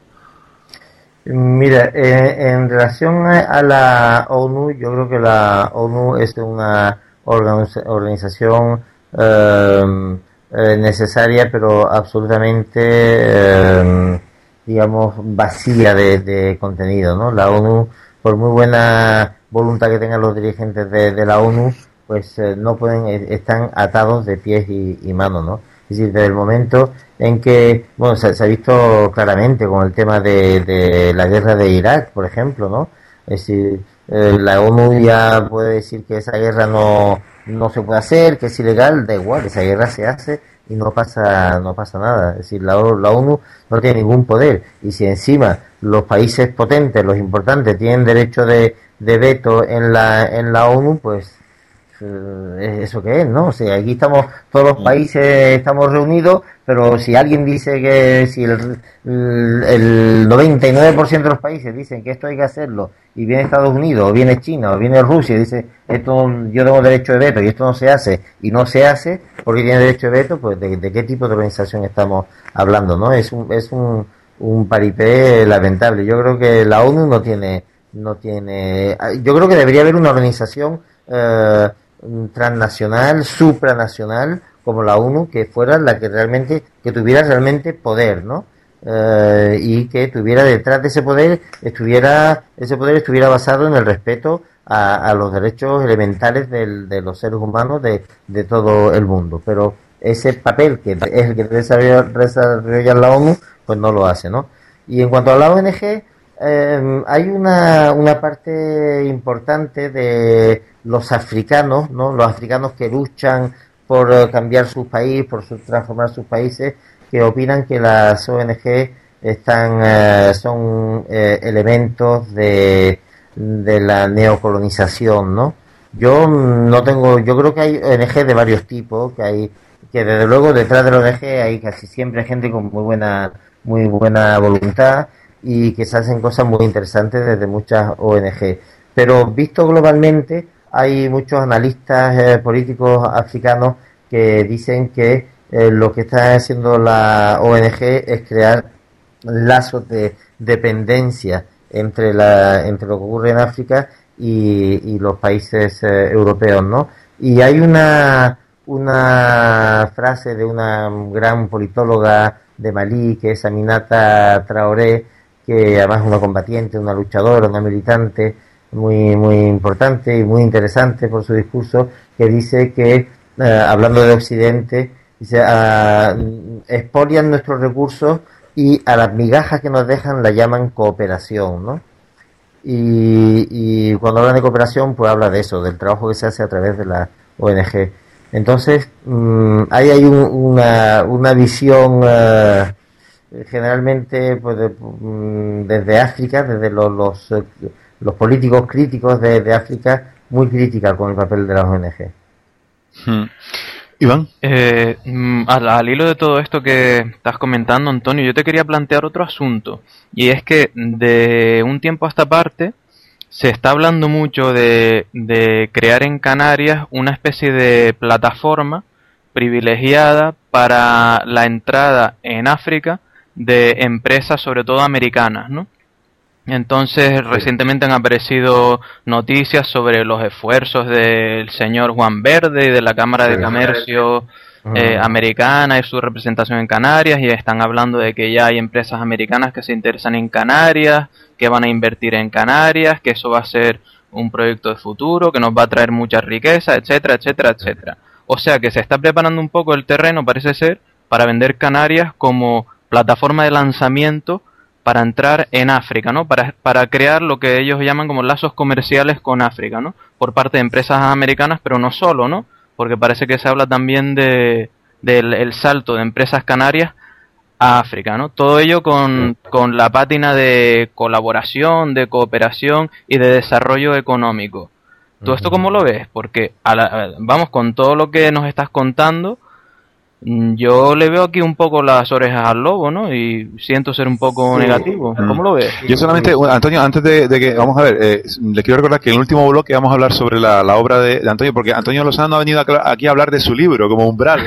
Mira, eh, en relación a la ONU, yo creo que la ONU es una organiz- organización eh, eh, necesaria, pero absolutamente, eh, digamos, vacía de, de contenido, ¿no? La ONU, por muy buena voluntad que tengan los dirigentes de, de la ONU, pues eh, no pueden, están atados de pies y, y manos, ¿no? Es decir, desde el momento en que, bueno, se, se ha visto claramente con el tema de, de la guerra de Irak, por ejemplo, ¿no? Es decir, eh, la ONU ya puede decir que esa guerra no, no se puede hacer, que es ilegal, da igual, esa guerra se hace y no pasa, no pasa nada. Es decir, la, la ONU no tiene ningún poder y si encima los países potentes, los importantes, tienen derecho de, de veto en la, en la ONU, pues eso que es, ¿no? O sea, aquí estamos, todos los países estamos reunidos, pero si alguien dice que si el, el, el noventa y nueve por ciento de los países dicen que esto hay que hacerlo, y viene Estados Unidos, o viene China, o viene Rusia, y dice, esto yo tengo derecho de veto, y esto no se hace, y no se hace, porque tiene derecho de veto, pues de, de qué tipo de organización estamos hablando, ¿no? Es un, es un, un paripé lamentable. Yo creo que la ONU no tiene, no tiene, yo creo que debería haber una organización, eh, transnacional, supranacional, como la ONU, que fuera la que realmente, que tuviera realmente poder, ¿no? Eh, y que tuviera detrás de ese poder, estuviera, ese poder estuviera basado en el respeto a, a los derechos elementales del, de los seres humanos de, de todo el mundo. Pero ese papel que es el que desarrolla, desarrolla la ONU, pues no lo hace, ¿no? Y en cuanto a la O N G, eh, hay una, una parte importante de los africanos, ¿no? Los africanos que luchan por uh, cambiar su país, por su, transformar sus países, que opinan que las O N G están uh, son uh, elementos de, de la neocolonización, ¿no? Yo no tengo, yo creo que hay O N G de varios tipos, que hay, que desde luego detrás de la O N G hay casi siempre gente con muy buena, muy buena voluntad y que se hacen cosas muy interesantes desde muchas O N G. Pero visto globalmente, hay muchos analistas eh, políticos africanos que dicen que eh, lo que está haciendo la O N G es crear lazos de dependencia entre la entre lo que ocurre en África y, y los países eh, europeos, ¿no? Y hay una una frase de una gran politóloga de Malí, que es Aminata Traoré, que además es una combatiente, una luchadora, una militante muy muy importante y muy interesante por su discurso, que dice que, eh, hablando de Occidente, dice, uh, expolian nuestros recursos y a las migajas que nos dejan la llaman cooperación, ¿no? Y, y cuando hablan de cooperación, pues habla de eso, del trabajo que se hace a través de la O N G. Entonces, um, ahí hay un, una, una visión uh, generalmente pues de, um, desde África, desde los, los los políticos críticos de, de África, muy crítica con el papel de las O N G. Hmm. Iván. Eh, al, al hilo de todo esto que estás comentando, Antonio, yo te quería plantear otro asunto, y es que de un tiempo a esta parte se está hablando mucho de, de crear en Canarias una especie de plataforma privilegiada para la entrada en África de empresas, sobre todo americanas, ¿no? Entonces, recientemente han aparecido noticias sobre los esfuerzos del señor Juan Verde y de la Cámara de Comercio eh, americana y su representación en Canarias, y están hablando de que ya hay empresas americanas que se interesan en Canarias, que van a invertir en Canarias, que eso va a ser un proyecto de futuro, que nos va a traer mucha riqueza, etcétera, etcétera, etcétera. O sea que se está preparando un poco el terreno, parece ser, para vender Canarias como plataforma de lanzamiento para entrar en África, ¿no? Para, para crear lo que ellos llaman como lazos comerciales con África, ¿no? Por parte de empresas americanas, pero no solo, ¿no? Porque parece que se habla también de del el salto de empresas canarias a África, ¿no? Todo ello con, con la pátina de colaboración, de cooperación y de desarrollo económico. ¿Todo esto cómo lo ves? Porque, a la, a, vamos, con todo lo que nos estás contando, yo le veo aquí un poco las orejas al lobo, ¿no? Y siento ser un poco sí. negativo. ¿Cómo lo ves? Yo solamente, Antonio, antes de, de que, vamos a ver, eh, les quiero recordar que en el último bloque vamos a hablar sobre la, la obra de, de Antonio, porque Antonio Lozano ha venido aquí a hablar de su libro, como Umbral.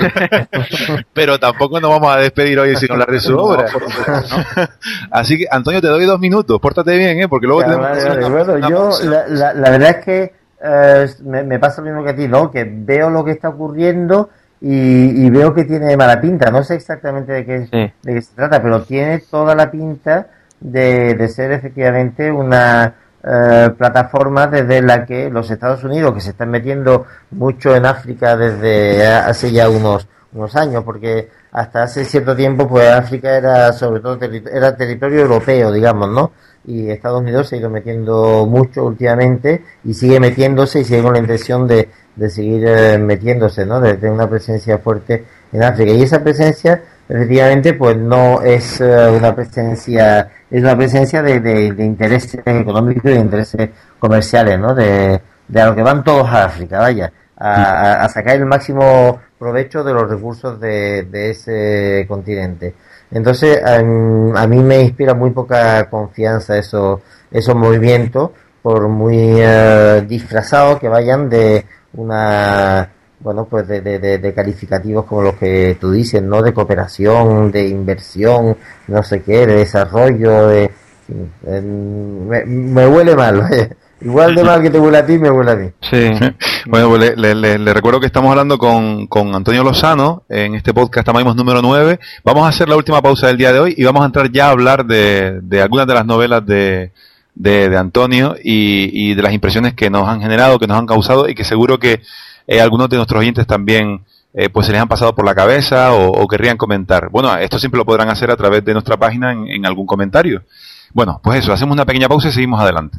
Pero tampoco nos vamos a despedir hoy sin hablar de su obra. ¿No? Así que, Antonio, te doy dos minutos, pórtate bien, ¿eh? Porque luego ya, tenemos... Vale, vale. Bueno, yo, la, la, la verdad es que eh, me, me pasa lo mismo que a ti, ¿no? Que veo lo que está ocurriendo Y, y veo que tiene mala pinta. No sé exactamente de qué, sí. de qué se trata, pero tiene toda la pinta de, de ser efectivamente una eh, plataforma desde la que los Estados Unidos, que se están metiendo mucho en África desde hace ya unos unos años, porque hasta hace cierto tiempo pues África era sobre todo terri- era territorio europeo, digamos, ¿no? Y Estados Unidos se ha ido metiendo mucho últimamente y sigue metiéndose y sigue con la intención de de seguir eh, metiéndose, ¿no? De tener una presencia fuerte en África. Y esa presencia, efectivamente, pues no es uh, una presencia, es una presencia de, de, de intereses económicos y de intereses comerciales, ¿no? De, de a lo que van todos a África, vaya, a, a sacar el máximo provecho de los recursos de, de ese continente. Entonces, a, a mí me inspira muy poca confianza esos, esos movimientos, por muy uh, disfrazados que vayan de una, bueno, pues de, de, de calificativos como los que tú dices, ¿no? De cooperación, de inversión, no sé qué, de desarrollo, de... de me, me huele mal, ¿eh? Igual de mal que te huele a ti, me huele a ti. Sí. Bueno, pues le, le, le, le recuerdo que estamos hablando con, con Antonio Lozano en este podcast Tamaimos número nueve. Vamos a hacer la última pausa del día de hoy y vamos a entrar ya a hablar de, de algunas de las novelas de... De, de Antonio y, y de las impresiones que nos han generado, que nos han causado y que seguro que eh, algunos de nuestros oyentes también eh, pues se les han pasado por la cabeza o, o querrían comentar. Bueno, esto siempre lo podrán hacer a través de nuestra página en, en algún comentario. Bueno, pues eso, hacemos una pequeña pausa y seguimos adelante.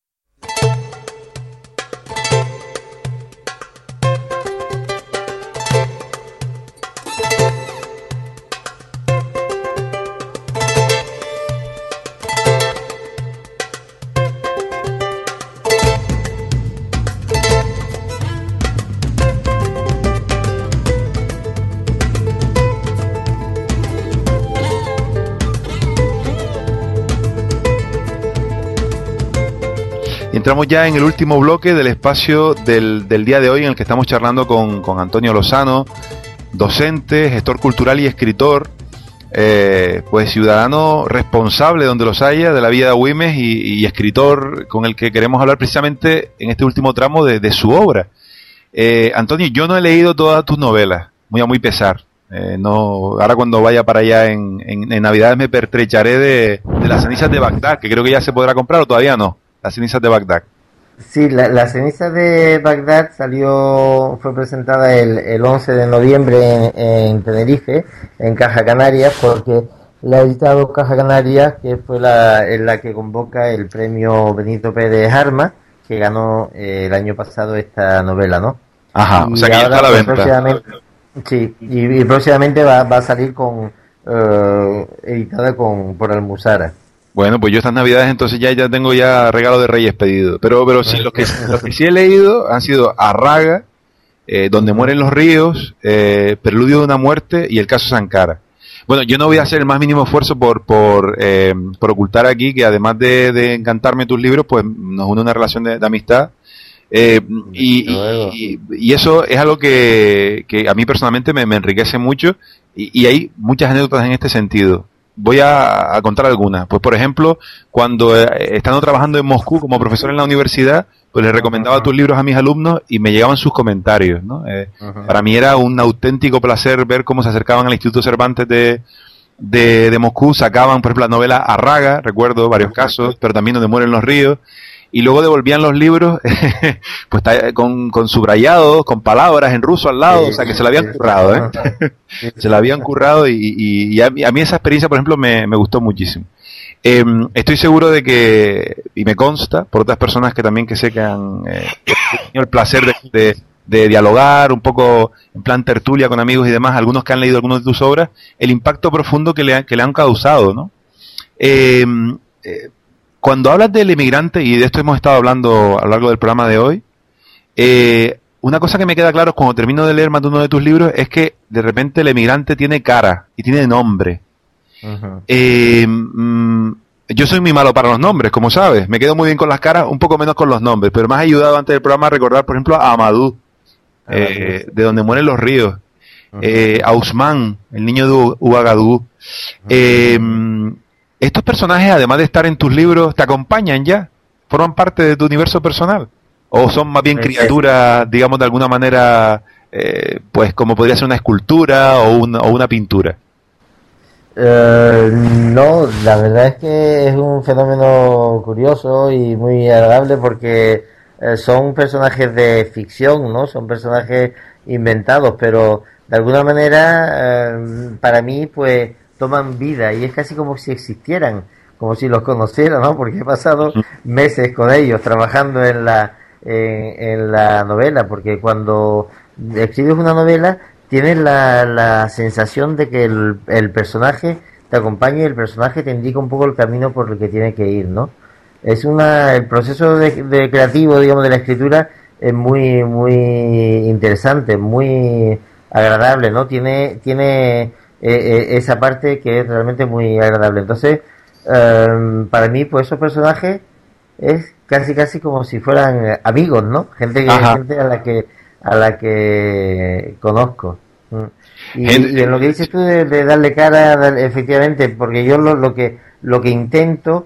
Entramos ya en el último bloque del espacio del, del día de hoy en el que estamos charlando con, con Antonio Lozano, docente, gestor cultural y escritor, eh, pues ciudadano responsable donde los haya de la vida de Agüimes y, y escritor con el que queremos hablar precisamente en este último tramo de, de su obra. Eh, Antonio, yo no he leído todas tus novelas, muy a muy pesar. Eh, no, ahora cuando vaya para allá en, en, en Navidades me pertrecharé de, de las cenizas de Bagdad, que creo que ya se podrá comprar o todavía no. Las cenizas de Bagdad. Sí, la, la ceniza de Bagdad salió, fue presentada el, el once de noviembre en, en Tenerife, en Caja Canarias, porque la ha editado Caja Canarias, que fue la, en la que convoca el premio Benito Pérez Armas, que ganó eh, el año pasado esta novela, ¿no? Ajá, y o sea que ya está a la pues, venta. Próximamente, sí, y, y próximamente va, va a salir con eh, editada con por Almuzara. Bueno, pues yo estas navidades entonces ya, ya tengo ya regalo de Reyes pedido. Pero pero sí, los que, los que sí he leído han sido Arraga, eh, Donde mueren los ríos, eh, Preludio de una muerte y El caso Sankara. Bueno, yo no voy a hacer el más mínimo esfuerzo por por, eh, por ocultar aquí que además de, de encantarme tus libros, pues nos une una relación de, de amistad. Eh, y, y, y eso es algo que, que a mí personalmente me, me enriquece mucho y, y hay muchas anécdotas en este sentido. voy a, a contar algunas. Pues por ejemplo, cuando eh, estando trabajando en Moscú como profesor en la universidad, pues les recomendaba uh-huh. tus libros a mis alumnos y me llegaban sus comentarios, ¿no? Eh, uh-huh. Para mí era un auténtico placer ver cómo se acercaban al Instituto Cervantes de, de, de Moscú, sacaban, por ejemplo, la novela Arraga, recuerdo varios casos, pero también Donde mueren los ríos, y luego devolvían los libros pues con, con subrayados, con palabras en ruso al lado, sí, o sea que se la habían currado, ¿eh? Se la habían currado y, y, y a, mí, a mí esa experiencia, por ejemplo, me, me gustó muchísimo. Eh, estoy seguro de que, y me consta, por otras personas que también que sé que han eh, tenido el placer de, de, de dialogar un poco en plan tertulia con amigos y demás, algunos que han leído algunas de tus obras, el impacto profundo que le, han, que le han causado, ¿no? Eh, eh, Cuando hablas del inmigrante, y de esto hemos estado hablando a lo largo del programa de hoy, eh, una cosa que me queda claro cuando termino de leer más de uno de tus libros es que de repente el inmigrante tiene cara y tiene nombre. Uh-huh. Eh, mm, yo soy muy malo para los nombres, como sabes. Me quedo muy bien con las caras, un poco menos con los nombres, pero me has ayudado antes del programa a recordar, por ejemplo, a Amadou, eh, de Donde mueren los ríos, uh-huh. eh, a Usman, el niño de Ouagadougou. Uh-huh. Eh, ¿Estos personajes, además de estar en tus libros, te acompañan ya? ¿Forman parte de tu universo personal? ¿O son más bien criaturas, digamos, de alguna manera, eh, pues como podría ser una escultura o una, o una pintura? Uh, no, la verdad es que es un fenómeno curioso y muy agradable porque eh, son personajes de ficción, ¿no? Son personajes inventados, pero de alguna manera, eh, para mí, pues toman vida y es casi como si existieran, como si los conociera, ¿no? Porque he pasado meses con ellos trabajando en la en, en la novela, porque cuando escribes una novela tienes la, la sensación de que el, el personaje te acompaña y el personaje te indica un poco el camino por el que tiene que ir, ¿no? Es una el proceso de, de creativo, digamos, de la escritura es muy muy interesante, muy agradable, ¿no? Tiene tiene Eh, eh, esa parte que es realmente muy agradable. Entonces, eh, para mí, pues esos personajes es casi casi como si fueran amigos, ¿no? Gente, que, gente a la que a la que conozco. Y, y en lo que dices tú de, de darle cara, darle, efectivamente, porque yo lo, lo que lo que intento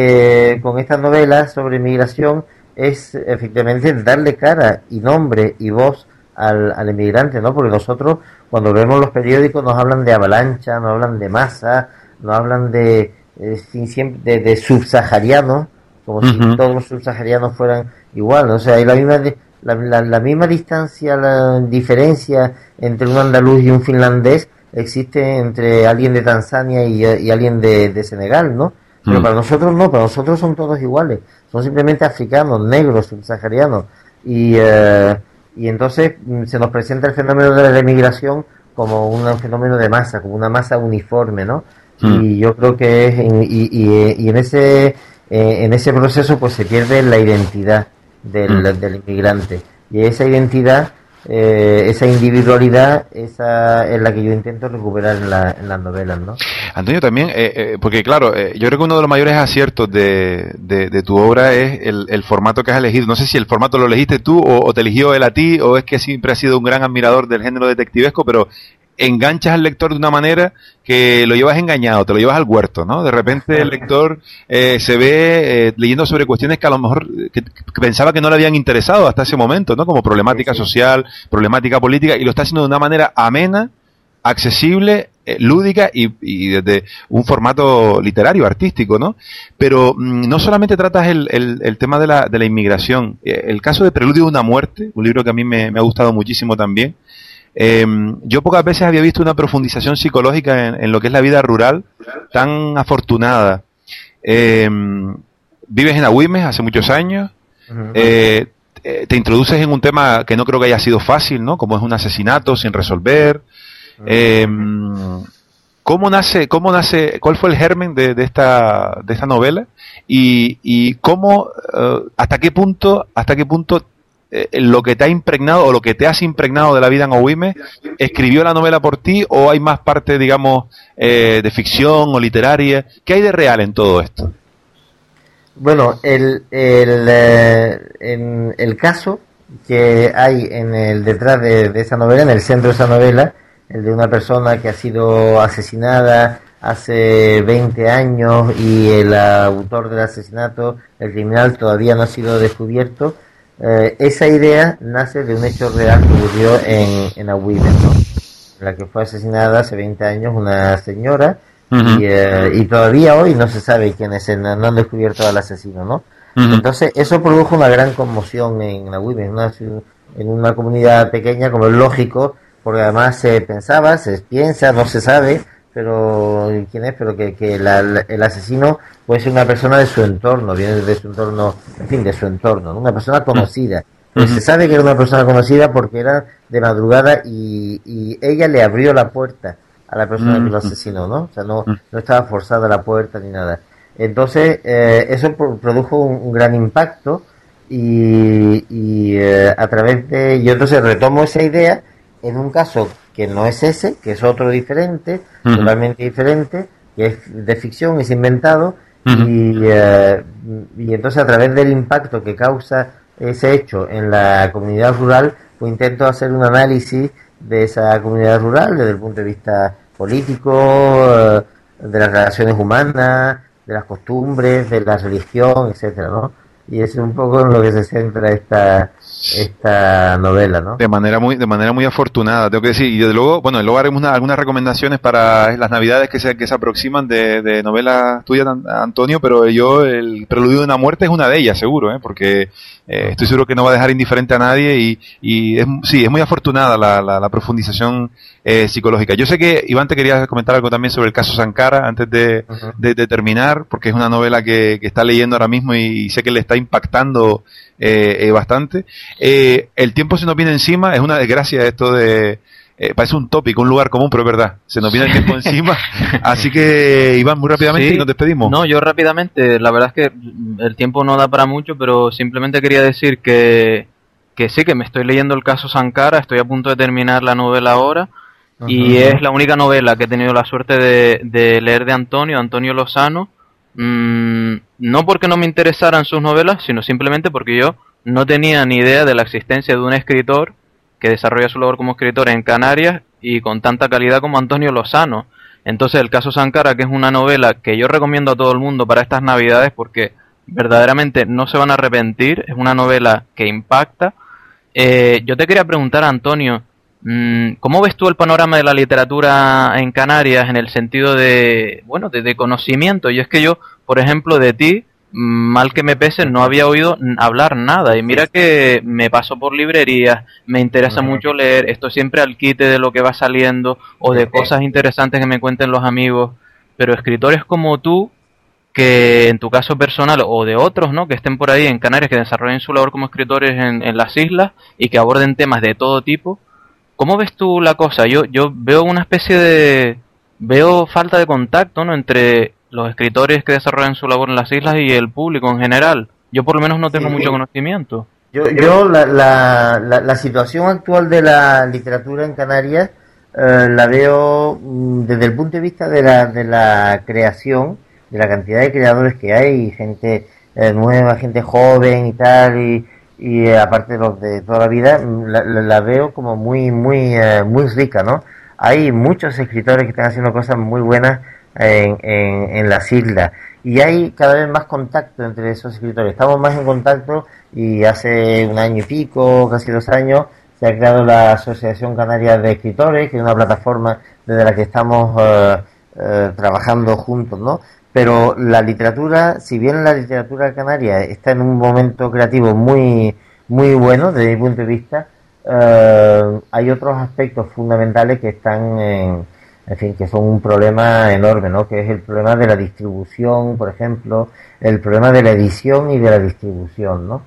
eh, con estas novelas sobre migración es efectivamente darle cara y nombre y voz al, al inmigrante, ¿no? Porque nosotros cuando vemos los periódicos nos hablan de avalancha, nos hablan de masa, nos hablan de eh, siempre de, de subsaharianos, como uh-huh. si todos los subsaharianos fueran igual, ¿no? O sea, hay la misma la, la, la misma distancia, la diferencia entre un andaluz y un finlandés existe entre alguien de Tanzania y, y alguien de, de Senegal, ¿no? Pero uh-huh. para nosotros no, para nosotros son todos iguales, son simplemente africanos, negros, subsaharianos y eh, y entonces se nos presenta el fenómeno de la emigración como un fenómeno de masa, como una masa uniforme, ¿no? Mm. Y yo creo que es en, y, y, y en ese eh, en ese proceso pues se pierde la identidad del, mm. del inmigrante y esa identidad, eh, esa individualidad, esa es la que yo intento recuperar en, la, en las novelas, ¿no? Antonio, también, eh, eh, porque claro, eh, yo creo que uno de los mayores aciertos de, de, de tu obra es el, el formato que has elegido. No sé si el formato lo elegiste tú o, o te eligió él a ti, o es que siempre has sido un gran admirador del género detectivesco, pero enganchas al lector de una manera que lo llevas engañado, te lo llevas al huerto, ¿no? De repente el lector eh, se ve eh, leyendo sobre cuestiones que a lo mejor que, que pensaba que no le habían interesado hasta ese momento, ¿no? Como problemática social, problemática política, y lo está haciendo de una manera amena, accesible, eh, lúdica y, y desde un formato literario, artístico, ¿no? Pero mmm, no solamente tratas el, el, el tema de la, de la inmigración, eh, el caso de Preludio de una muerte, un libro que a mí me, me ha gustado muchísimo también. Eh, yo pocas veces había visto una profundización psicológica en, en lo que es la vida rural tan afortunada. Eh, vives en Agüimes hace muchos años, eh, te introduces en un tema que no creo que haya sido fácil, ¿no? Como es un asesinato sin resolver. Eh, ¿Cómo nace, cómo nace, cuál fue el germen de, de esta, de esta novela? Y, y cómo, uh, hasta qué punto, hasta qué punto eh, lo que te ha impregnado o lo que te has impregnado de la vida en Agüimes escribió la novela por ti, o hay más parte, digamos, eh, de ficción o literaria. ¿Qué hay de real en todo esto? Bueno, el, el, eh, en el caso que hay en el detrás de, de esa novela, en el centro de esa novela, el de una persona que ha sido asesinada hace veinte años y el autor del asesinato, el criminal, todavía no ha sido descubierto. Eh, esa idea nace de un hecho real que ocurrió en, en Agüimes, ¿no? En la que fue asesinada hace veinte años una señora. Uh-huh. y, eh, y todavía hoy no se sabe quién es el, no han descubierto al asesino, ¿no? Uh-huh. Entonces eso produjo una gran conmoción en Agüimes, en una, en una comunidad pequeña, como es lógico, porque además se pensaba, se piensa, no se sabe, pero quién es, pero que, que la, la, el asesino puede ser una persona de su entorno, viene de su entorno, en fin, de su entorno, ¿no? Una persona conocida. Uh-huh. Se sabe que era una persona conocida porque era de madrugada y, y ella le abrió la puerta a la persona uh-huh. que lo asesinó, ¿no? O sea, no, no estaba forzada la puerta ni nada. Entonces, eh, eso produjo un, un gran impacto y, y eh, a través de... Yo entonces retomo esa idea en un caso que no es ese, que es otro diferente, uh-huh. totalmente diferente, que es de ficción, es inventado, uh-huh. y, eh, y entonces a través del impacto que causa ese hecho en la comunidad rural, pues intento hacer un análisis de esa comunidad rural desde el punto de vista político, eh, de las relaciones humanas, de las costumbres, de la religión, etcétera, ¿no? Y es un poco en lo que se centra esta esta novela, ¿no? De manera muy de manera muy afortunada, tengo que decir, y desde luego, bueno, luego haremos una, algunas recomendaciones para las navidades que se que se aproximan de, de novelas tuyas, Antonio, pero yo, el Preludio de una muerte es una de ellas, seguro, ¿eh? Porque eh, estoy seguro que no va a dejar indiferente a nadie y, y es, sí, es muy afortunada la, la, la profundización eh, psicológica. Yo sé que, Iván, te quería comentar algo también sobre el caso Sankara antes de, uh-huh. de, de terminar, porque es una novela que, que está leyendo ahora mismo y, y sé que le está impactando eh, eh, bastante. Eh, el tiempo se nos viene encima, es una desgracia esto de... Eh, parece un tópico, un lugar común, pero es verdad, se nos viene el tiempo encima, así que Iván, muy rápidamente, sí, y nos despedimos. No, yo rápidamente, la verdad es que el tiempo no da para mucho, pero simplemente quería decir que, que sí, que me estoy leyendo el caso Sankara, estoy a punto de terminar la novela ahora, uh-huh. y es la única novela que he tenido la suerte de, de leer de Antonio, Antonio Lozano, mm, no porque no me interesaran sus novelas, sino simplemente porque yo no tenía ni idea de la existencia de un escritor que desarrolla su labor como escritor en Canarias y con tanta calidad como Antonio Lozano. Entonces el caso Sankara, que es una novela que yo recomiendo a todo el mundo para estas navidades porque verdaderamente no se van a arrepentir, es una novela que impacta. Eh, yo te quería preguntar, Antonio, ¿cómo ves tú el panorama de la literatura en Canarias en el sentido de, bueno, de, de conocimiento? Y es que yo, por ejemplo, de ti, mal que me pese, no había oído hablar nada, y mira que me paso por librerías, me interesa mucho leer, esto siempre al quite de lo que va saliendo o de cosas interesantes que me cuenten los amigos, pero escritores como tú, que en tu caso personal o de otros, ¿no?, que estén por ahí en Canarias, que desarrollen su labor como escritores en, en las islas y que aborden temas de todo tipo, ¿cómo ves tú la cosa? Yo yo veo una especie de... veo falta de contacto, ¿no?, entre los escritores que desarrollan su labor en las islas y el público en general. Yo por lo menos no tengo sí, mucho conocimiento. Yo, yo la, la, la, la situación actual de la literatura en Canarias eh, la veo mm, desde el punto de vista de la, de la creación, de la cantidad de creadores que hay, gente eh, nueva, gente joven y tal, y, y eh, aparte de los de toda la vida, la, la, la veo como muy, muy, eh, muy rica, ¿no? Hay muchos escritores que están haciendo cosas muy buenas En, en, en las islas y hay cada vez más contacto entre esos escritores, estamos más en contacto y hace un año y pico, casi dos años, se ha creado la Asociación Canaria de Escritores, que es una plataforma desde la que estamos uh, uh, trabajando juntos, ¿no? Pero la literatura, si bien la literatura canaria está en un momento creativo muy, muy bueno desde mi punto de vista, uh, hay otros aspectos fundamentales que están en En fin, que son un problema enorme, ¿no? Que es el problema de la distribución, por ejemplo, el problema de la edición y de la distribución, ¿no?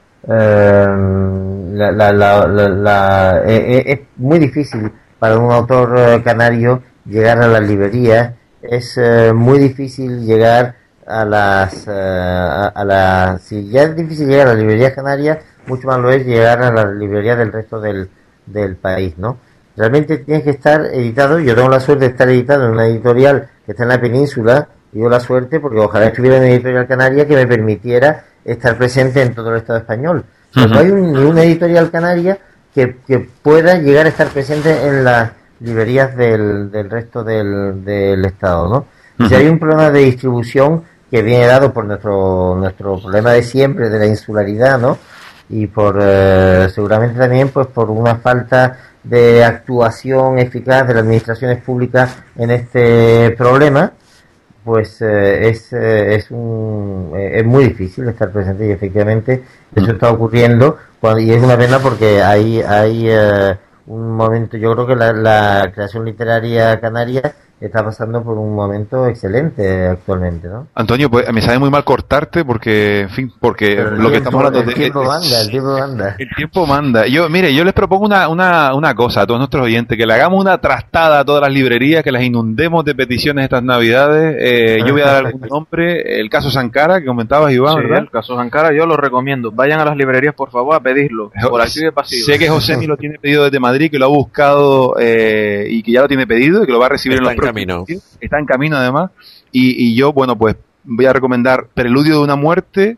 Eh, la, la, la, la, la, eh, es muy difícil para un autor canario llegar a las librerías, es eh, muy difícil llegar a las... Eh, a, a la, si ya es difícil llegar a las librerías canarias, mucho más lo es llegar a las librerías del resto del, del país, ¿no? Realmente tienes que estar editado. Yo tengo la suerte de estar editado en una editorial que está en la península, y yo la suerte porque ojalá estuviera en una editorial canaria que me permitiera estar presente en todo el Estado español. Uh-huh. No hay un, ni una editorial canaria que, que pueda llegar a estar presente en la librerías del, del resto del, del estado, ¿no? Uh-huh. Si hay un problema de distribución que viene dado por nuestro nuestro problema de siempre, de la insularidad, ¿no? Y por eh, seguramente también pues por una falta de actuación eficaz de las administraciones públicas en este problema, pues eh, es eh, es un eh, es muy difícil estar presente, y efectivamente eso está ocurriendo cuando, y es una pena porque hay hay eh, un momento, yo creo que la, la creación literaria canaria está pasando por un momento excelente actualmente, ¿no? Antonio, pues me sabe muy mal cortarte porque, en fin, porque Pero lo que tiempo, estamos hablando el de... tiempo manda, el tiempo manda. El tiempo manda. Yo, mire, yo les propongo una, una, una cosa a todos nuestros oyentes, que le hagamos una trastada a todas las librerías, que las inundemos de peticiones estas navidades. Eh, yo voy a dar algún nombre, el caso Sankara, que comentabas, Iván, sí, ¿verdad? El caso Sankara yo lo recomiendo. Vayan a las librerías, por favor, a pedirlo, por activo y pasivo. Sé que Josemi lo tiene pedido desde Madrid, que lo ha buscado eh, y que ya lo tiene pedido y que lo va a recibir Está en los en camino. Está en camino, además. Y, y yo, bueno, pues voy a recomendar Preludio de una muerte,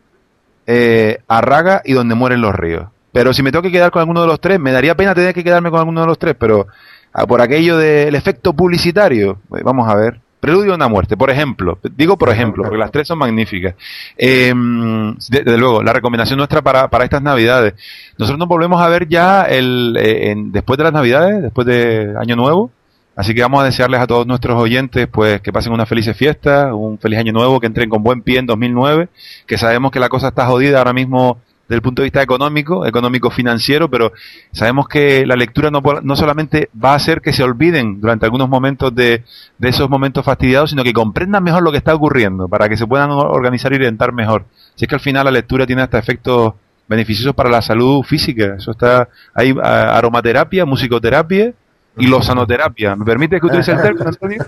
eh, Arraga y Donde mueren los ríos. Pero si me tengo que quedar con alguno de los tres, me daría pena tener que quedarme con alguno de los tres, pero ah, por aquello del efecto publicitario, pues, vamos a ver. Preludio de una muerte, por ejemplo. Digo por ejemplo, porque las tres son magníficas. Eh, desde luego, la recomendación nuestra para, para estas Navidades. Nosotros nos volvemos a ver ya el, eh, en, después de las Navidades, después de Año Nuevo. Así que vamos a desearles a todos nuestros oyentes pues que pasen unas felices fiestas, un feliz año nuevo, que entren con buen pie en dos mil nueve, que sabemos que la cosa está jodida ahora mismo desde el punto de vista económico, económico financiero, pero sabemos que la lectura no, no solamente va a hacer que se olviden durante algunos momentos de, de esos momentos fastidiados, sino que comprendan mejor lo que está ocurriendo, para que se puedan organizar y orientar mejor. Si es que al final la lectura tiene hasta efectos beneficiosos para la salud física. Eso está, hay aromaterapia, musicoterapia y losanoterapia. ¿Me permite que utilice el término, Antonio?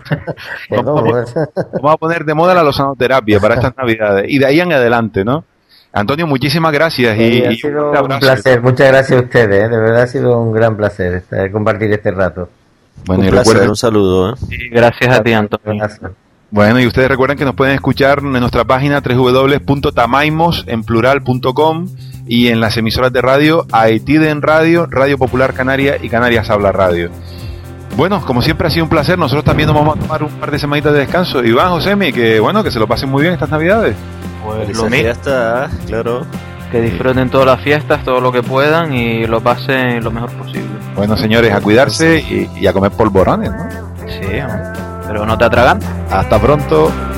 Vamos, vamos a poner de moda la losanoterapia para estas Navidades y de ahí en adelante, ¿no? Antonio, muchísimas gracias. Y, y ha y sido un, un placer. Muchas gracias a ustedes, ¿eh? De verdad ha sido un gran placer este, compartir este rato. Bueno, un y placer, recuerden, un saludo. ¿eh? Sí, gracias a ti, Antonio. Bueno, y ustedes recuerden que nos pueden escuchar en nuestra página doble u doble u doble u punto tamaimos en plural punto com y en las emisoras de radio Aitiden Radio, Radio Popular Canaria y Canarias Habla Radio. Bueno, como siempre ha sido un placer. Nosotros también nos vamos a tomar un par de semanitas de descanso. Iván, Josemi, que bueno, que se lo pasen muy bien estas Navidades. Pues lo mismo. Ya está, claro. Que disfruten todas las fiestas, todo lo que puedan y lo pasen lo mejor posible. Bueno, señores, a cuidarse y, y a comer polvorones, ¿no? Sí, pero no te atragan. Hasta pronto.